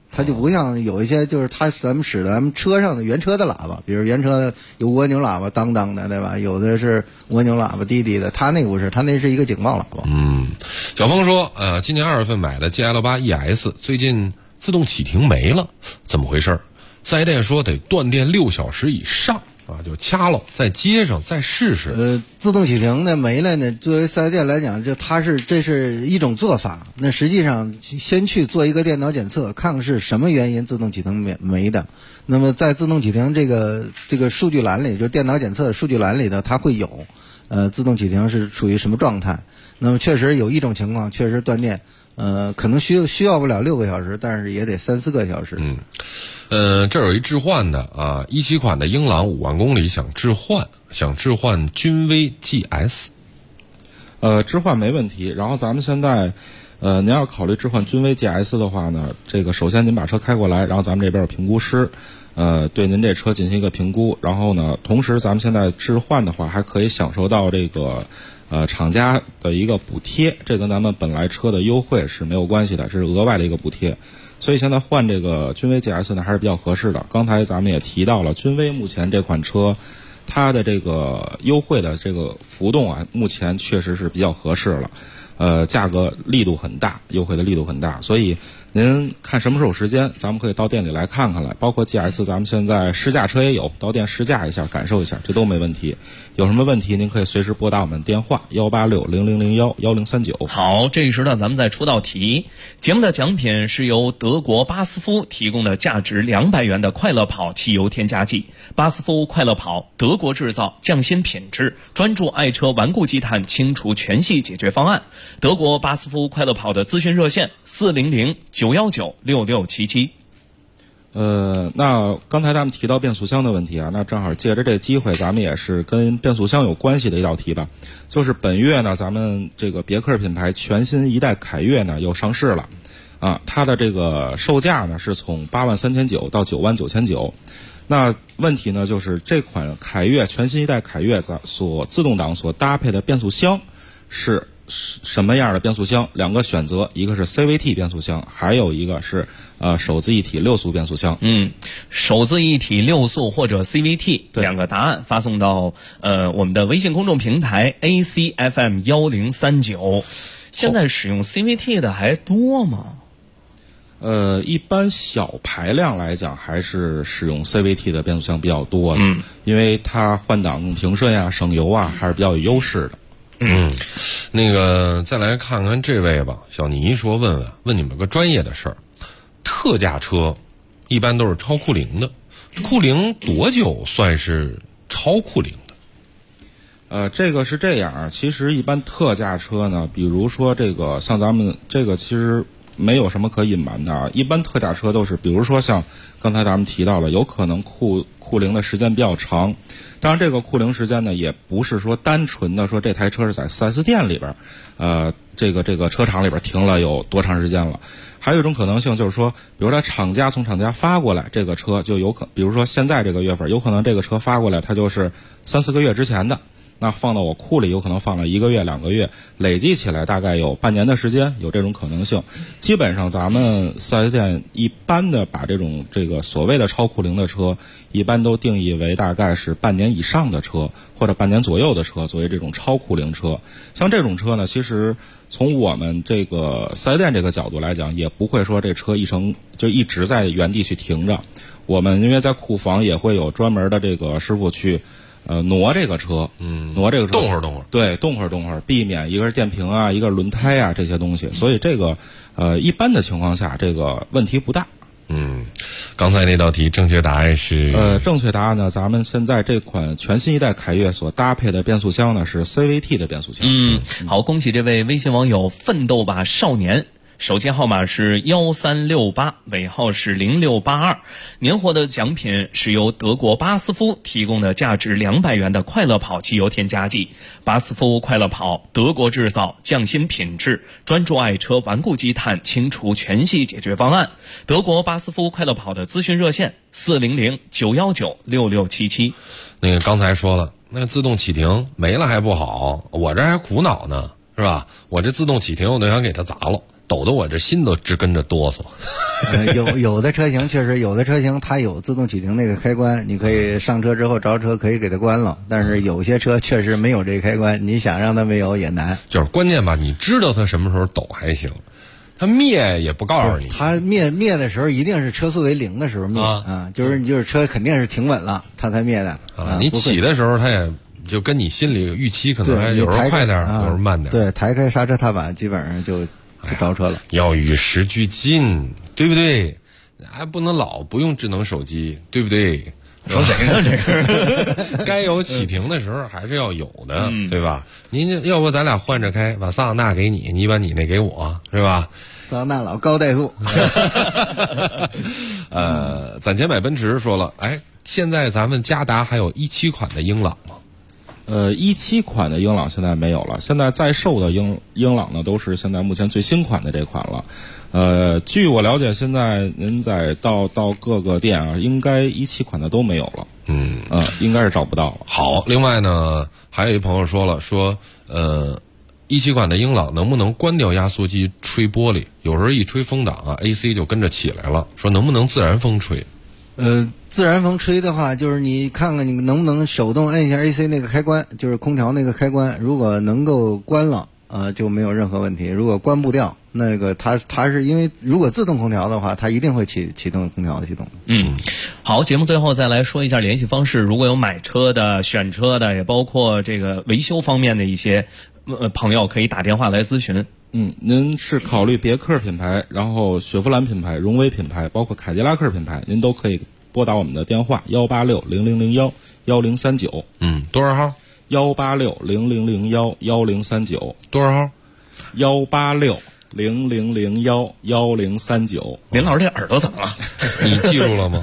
S12: 它就不像有一些就是咱们车上的原车的喇叭，比如原车有蜗牛喇叭当当的，对吧？有的是蜗牛喇叭滴滴的，它那个不是，它那是一个警报喇叭。
S1: 小峰说，今年2月份买的 GL8 ES 最近自动启停没了，怎么回事？4S店说得断电6小时以上。就掐了，再接上，再试试。
S12: 自动启停呢没了呢，作为4S店来讲，这是一种做法。那实际上先去做一个电脑检测，看看是什么原因自动启停没的。那么在自动启停这个数据栏里，就是电脑检测数据栏里头，它会有自动启停是属于什么状态。那么确实有一种情况，确实断电，可能需要不了6个小时，但是也得3、4个小时。
S1: 这有一置换的啊，17款的英朗5万公里想置换君威 GS。
S4: 置换没问题。然后咱们现在，您要考虑置换君威 GS 的话呢，这个首先您把车开过来，然后咱们这边有评估师，对您这车进行一个评估。然后呢，同时咱们现在置换的话，还可以享受到这个厂家的一个补贴，这跟咱们本来车的优惠是没有关系的，这是额外的一个补贴。所以现在换这个君威 GS 呢还是比较合适的。刚才咱们也提到了，君威目前这款车，它的这个优惠的这个浮动啊，目前确实是比较合适了。价格力度很大，优惠的力度很大，所以您看什么时候有时间，咱们可以到店里来看看来。包括 GS 咱们现在试驾车也有，到店试驾一下，感受一下，这都没问题。有什么问题您可以随时拨打我们电话18600011039。
S5: 好，这一时段咱们再出道题。节目的奖品是由德国巴斯夫提供的价值200元的快乐跑汽油添加剂。巴斯夫快乐跑，德国制造，匠心品质，专注爱车顽固积碳清除全系解决方案。德国巴斯夫快乐跑的咨询热线400-919-6677。
S4: 那刚才咱们提到变速箱的问题啊，那正好借着这机会，咱们也是跟变速箱有关系的一道题吧。就是本月呢，咱们这个别克品牌全新一代凯越呢又上市了，它的这个售价呢是从83900到99900。那问题呢就是这款凯越全新一代凯越所自动挡所搭配的变速箱是什么样的变速箱？两个选择，一个是 CVT 变速箱，还有一个是手自一体6速变速箱。
S5: 手自一体6速或者 CVT 两个答案发送到我们的微信公众平台 ACFM1039。现在使用 CVT 的还多吗？
S4: 一般小排量来讲，还是使用 CVT 的变速箱比较多的，因为它换挡更平顺啊，省油啊，还是比较有优势的。
S1: 那个再来看看这位吧，小倪说问你们个专业的事儿，特价车一般都是超酷龄的，酷龄多久算是超酷龄的？
S4: 这个是这样啊，其实一般特价车呢，比如说这个像咱们这个其实没有什么可隐瞒的啊，一般特价车都是，比如说像刚才咱们提到了，有可能酷龄的时间比较长。当然这个酷龄时间呢，也不是说单纯的说这台车是在 4S 店里边这个车厂里边停了有多长时间了。还有一种可能性就是说，比如说从厂家发过来这个车就有比如说现在这个月份有可能这个车发过来它就是3、4个月之前的，那放到我库里有可能放了1个月、2个月，累计起来大概有半年的时间，有这种可能性。基本上咱们 4S 店一般的把这个所谓的超酷龄的车一般都定义为大概是半年以上的车或者半年左右的车作为这种超酷龄车。像这种车呢，其实从我们这个 4S 店这个角度来讲，也不会说这车一直在原地去停着。我们因为在库房也会有专门的这个师傅去挪这个车，挪这个车
S1: 动会儿，
S4: 对，动会儿，避免一个是电瓶啊，一个是轮胎啊这些东西，所以这个一般的情况下这个问题不大。
S1: 刚才那道题正确答案是
S4: 正确答案呢，咱们现在这款全新一代凯越所搭配的变速箱呢是 CVT 的变速箱。
S5: 好，恭喜这位微信网友奋斗吧少年。手机号码是1368，尾号是0682。您获得奖品是由德国巴斯夫提供的价值200元的快乐跑汽油添加剂。巴斯夫快乐跑，德国制造，匠心品质，专注爱车顽固积碳清除全系解决方案。德国巴斯夫快乐跑的咨询热线400-919-6677。
S1: 那个刚才说了，那自动启停没了还不好，我这还苦恼呢，是吧？我这自动启停我都想给它砸了。 抖得我这心都直跟着哆嗦。
S12: 有的车型确实，有的车型它有自动启停那个开关，你可以上车之后着车可以给它关了，但是有些车确实没有这个开关，你想让它没有也难。
S1: 就是关键吧，你知道它什么时候抖还行，它灭也不告诉你。
S12: 它灭的时候一定是车速为0的时候灭就是车肯定是停稳了，它才灭的
S1: 你起的时候它也就跟你心里预期可能还有时候快点，有时候慢点。
S12: 对，抬开刹车踏板基本上就着车了。
S1: 要与时俱进，对不对？还不能老不用智能手机，对不对？
S5: 说谁呢？这个
S1: 该有启停的时候还是要有的，对吧？您要不咱俩换着开，把桑塔纳给你，你把你那给我，是吧？
S12: 桑塔纳老高怠速。
S1: 攒钱买奔驰说了，哎，现在咱们嘉达还有17款的英朗吗
S4: ？17款的英朗现在没有了，现在在售的英朗呢都是现在目前最新款的这款了。据我了解，现在您到各个店啊，应该17款的都没有了。应该是找不到了。
S1: 好，另外呢，还有一朋友说了，说17款的英朗能不能关掉压缩机吹玻璃？有时候一吹风挡啊 ，AC 就跟着起来了。说能不能自然风吹？
S12: 自然风吹的话，就是你看看你能不能手动摁一下 AC 那个开关，就是空调那个开关，如果能够关了，就没有任何问题。如果关不掉，那个它是因为如果自动空调的话，它一定会启动空调的系统。
S5: 好，节目最后再来说一下联系方式。如果有买车的、选车的，也包括这个维修方面的一些朋友，可以打电话来咨询。
S4: 您是考虑别克品牌，然后雪佛兰品牌、荣威品牌，包括凯迪拉克品牌，您都可以拨打我们的电话18600011039。
S1: 多少号
S4: ？18600011039。
S1: 多少号
S4: ？18600011039。
S5: 林老师这耳朵怎么了？
S1: 你记住了吗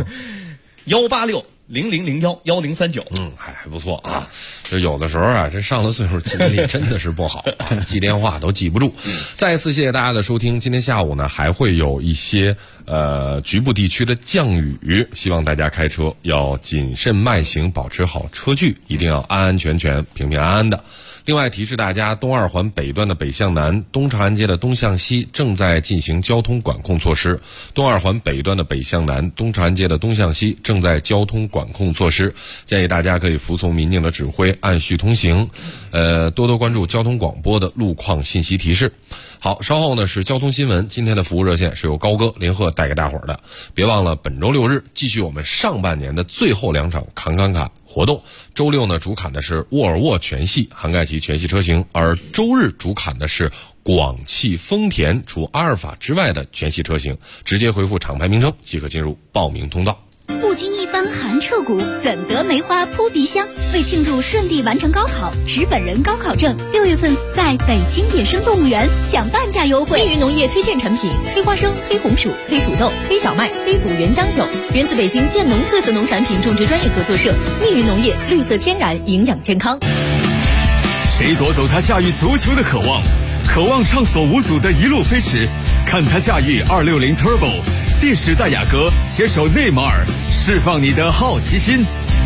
S5: ？18600011039。
S1: 还不错啊。这有的时候啊，这上了岁数记忆力真的是不好，记电话都记不住。再一次谢谢大家的收听，今天下午呢还会有一些局部地区的降雨，希望大家开车要谨慎慢行，保持好车距，一定要安安全全、平平安安的。另外提示大家，东二环北段的北向南、东长安街的东向西正在进行交通管控措施。东二环北段的北向南、东长安街的东向西正在交通管控措施，建议大家可以服从民警的指挥，按序通行。多多关注交通广播的路况信息提示。好，稍后呢是交通新闻，今天的服务热线是由高哥林鹤带给大伙儿的。别忘了本周6日继续我们上半年的最后2场侃侃活动。周六呢主砍的是沃尔沃全系，涵盖其全系车型，而周日主砍的是广汽丰田除阿尔法之外的全系车型。直接回复厂牌名称即可进入报名通道。
S2: 不经一番寒彻骨，怎得梅花扑鼻香？为庆祝顺利完成高考，持本人高考证，6月份在北京野生动物园享半价优惠。
S13: 密云农业推荐产品：黑花生、黑红薯、黑土豆、黑小麦、黑谷原浆酒，源自北京建农特色农产品种植专业合作社。密云农业，绿色天然，营养健康。
S11: 谁夺走他驾驭足球的渴望？渴望畅所无阻的一路飞驰，看他驾驭260 Turbo。电时代雅阁携手内马尔，释放你的好奇心。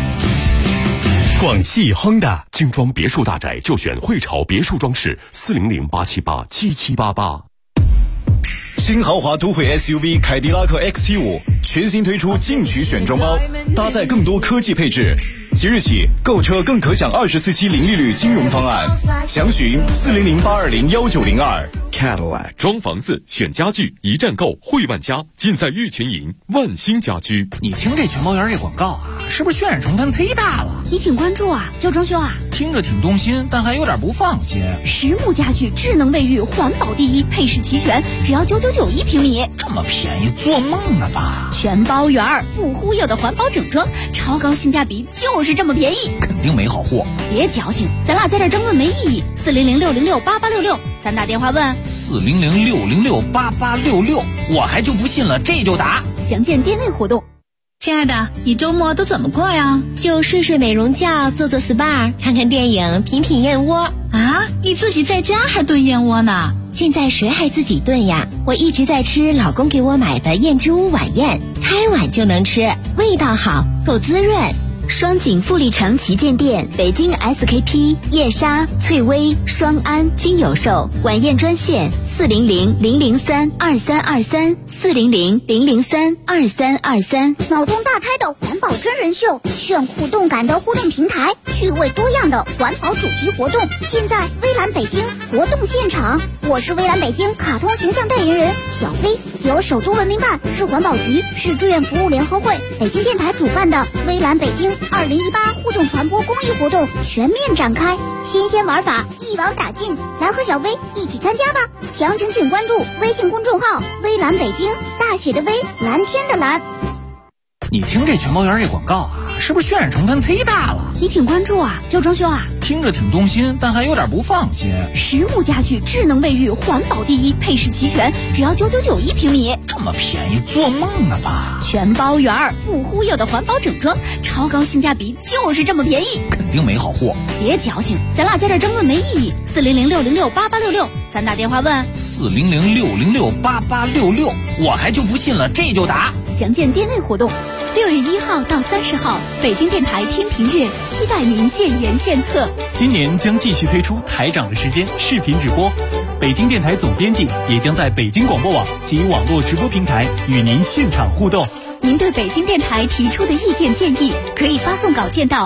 S10: 广汽 Honda 精装别墅大宅就选汇潮别墅装饰，400-878-7788。
S29: 新豪华都会 SUV 凯迪拉克 XT5 全新推出进取选装包，搭载更多科技配置。即日起购车更可享24期零利率金融方案，详询400-820-1902。
S10: Cadillac 装房子选家具一站购汇万家，尽在玉群营万兴家居。
S15: 你听这群猫园这广告啊，是不是渲染成分忒大了？
S2: 你挺关注啊，要装修啊？
S15: 听着挺动心，但还有点不放心。
S2: 实木家具，智能卫浴，环保第一，配饰齐全，只要999平米，
S15: 这么便宜，做梦呢吧？
S2: 全包圆儿，不忽悠的环保整装，超高性价比，就是这么便宜，
S15: 肯定没好货。
S2: 别矫情，咱俩在这争论没意义。400-606-8866，咱打电话问。
S15: 400-606-8866，我还就不信了，这就打。
S2: 详见店内活动。
S13: 亲爱的，你周末都怎么过呀？
S26: 就睡睡美容觉，做做 SPA， 看看电影，品品燕窝。
S13: 啊，你自己在家还炖燕窝呢？
S26: 现在谁还自己炖呀？我一直在吃老公给我买的燕之屋晚宴，开碗就能吃，味道好，够滋润。 双井富力城旗舰店、北京 SKP、叶莎、翠微、双安均有售。晚宴专线400-003-2323，400-003-2323。
S14: 脑洞大开的环保真人秀，炫酷动感的互动平台，趣味多样的环保主题活动，尽在微蓝北京活动现场。我是微蓝北京卡通形象代言人小飞，由首都文明办、市环保局、市志愿服务联合会、北京电台主办的微蓝北京2018互动传播公益活动全面展开，新鲜玩法一网打尽，来和小飞一起参加吧！详情请关注微信公众号微蓝北京，大写的微，蓝天的蓝。
S15: 你听这全包园这广告啊，是不是渲染成分忒大了？
S14: 你挺关注啊，要装修啊？
S15: 听着挺动心，但还有点不放心。
S14: 实木家具，智能卫浴，环保第一，配饰齐全，只要999一平米，
S15: 这么便宜，做梦呢吧？
S14: 全包园不忽悠的环保整装，超高性价比，就是这么便宜，
S15: 肯定没好货。
S14: 别矫情，咱俩在这争论没意义。400-606-8866，咱打电话问。
S15: 400-606-8866，我还就不信了，这就打。
S14: 详见店内活动。6月1号到30号，北京电台听评月，期待您建言献策。
S27: 今年将继续推出台长的时间视频直播，北京电台总编辑也将在北京广播网及网络直播平台与您现场互动。
S14: 您对北京电台提出的意见建议，可以发送稿件到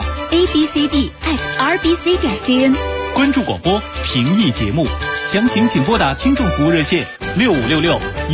S14: abcd@rbc.cn。
S27: 关注广播，评议节目，详情请拨打听众服务热线6566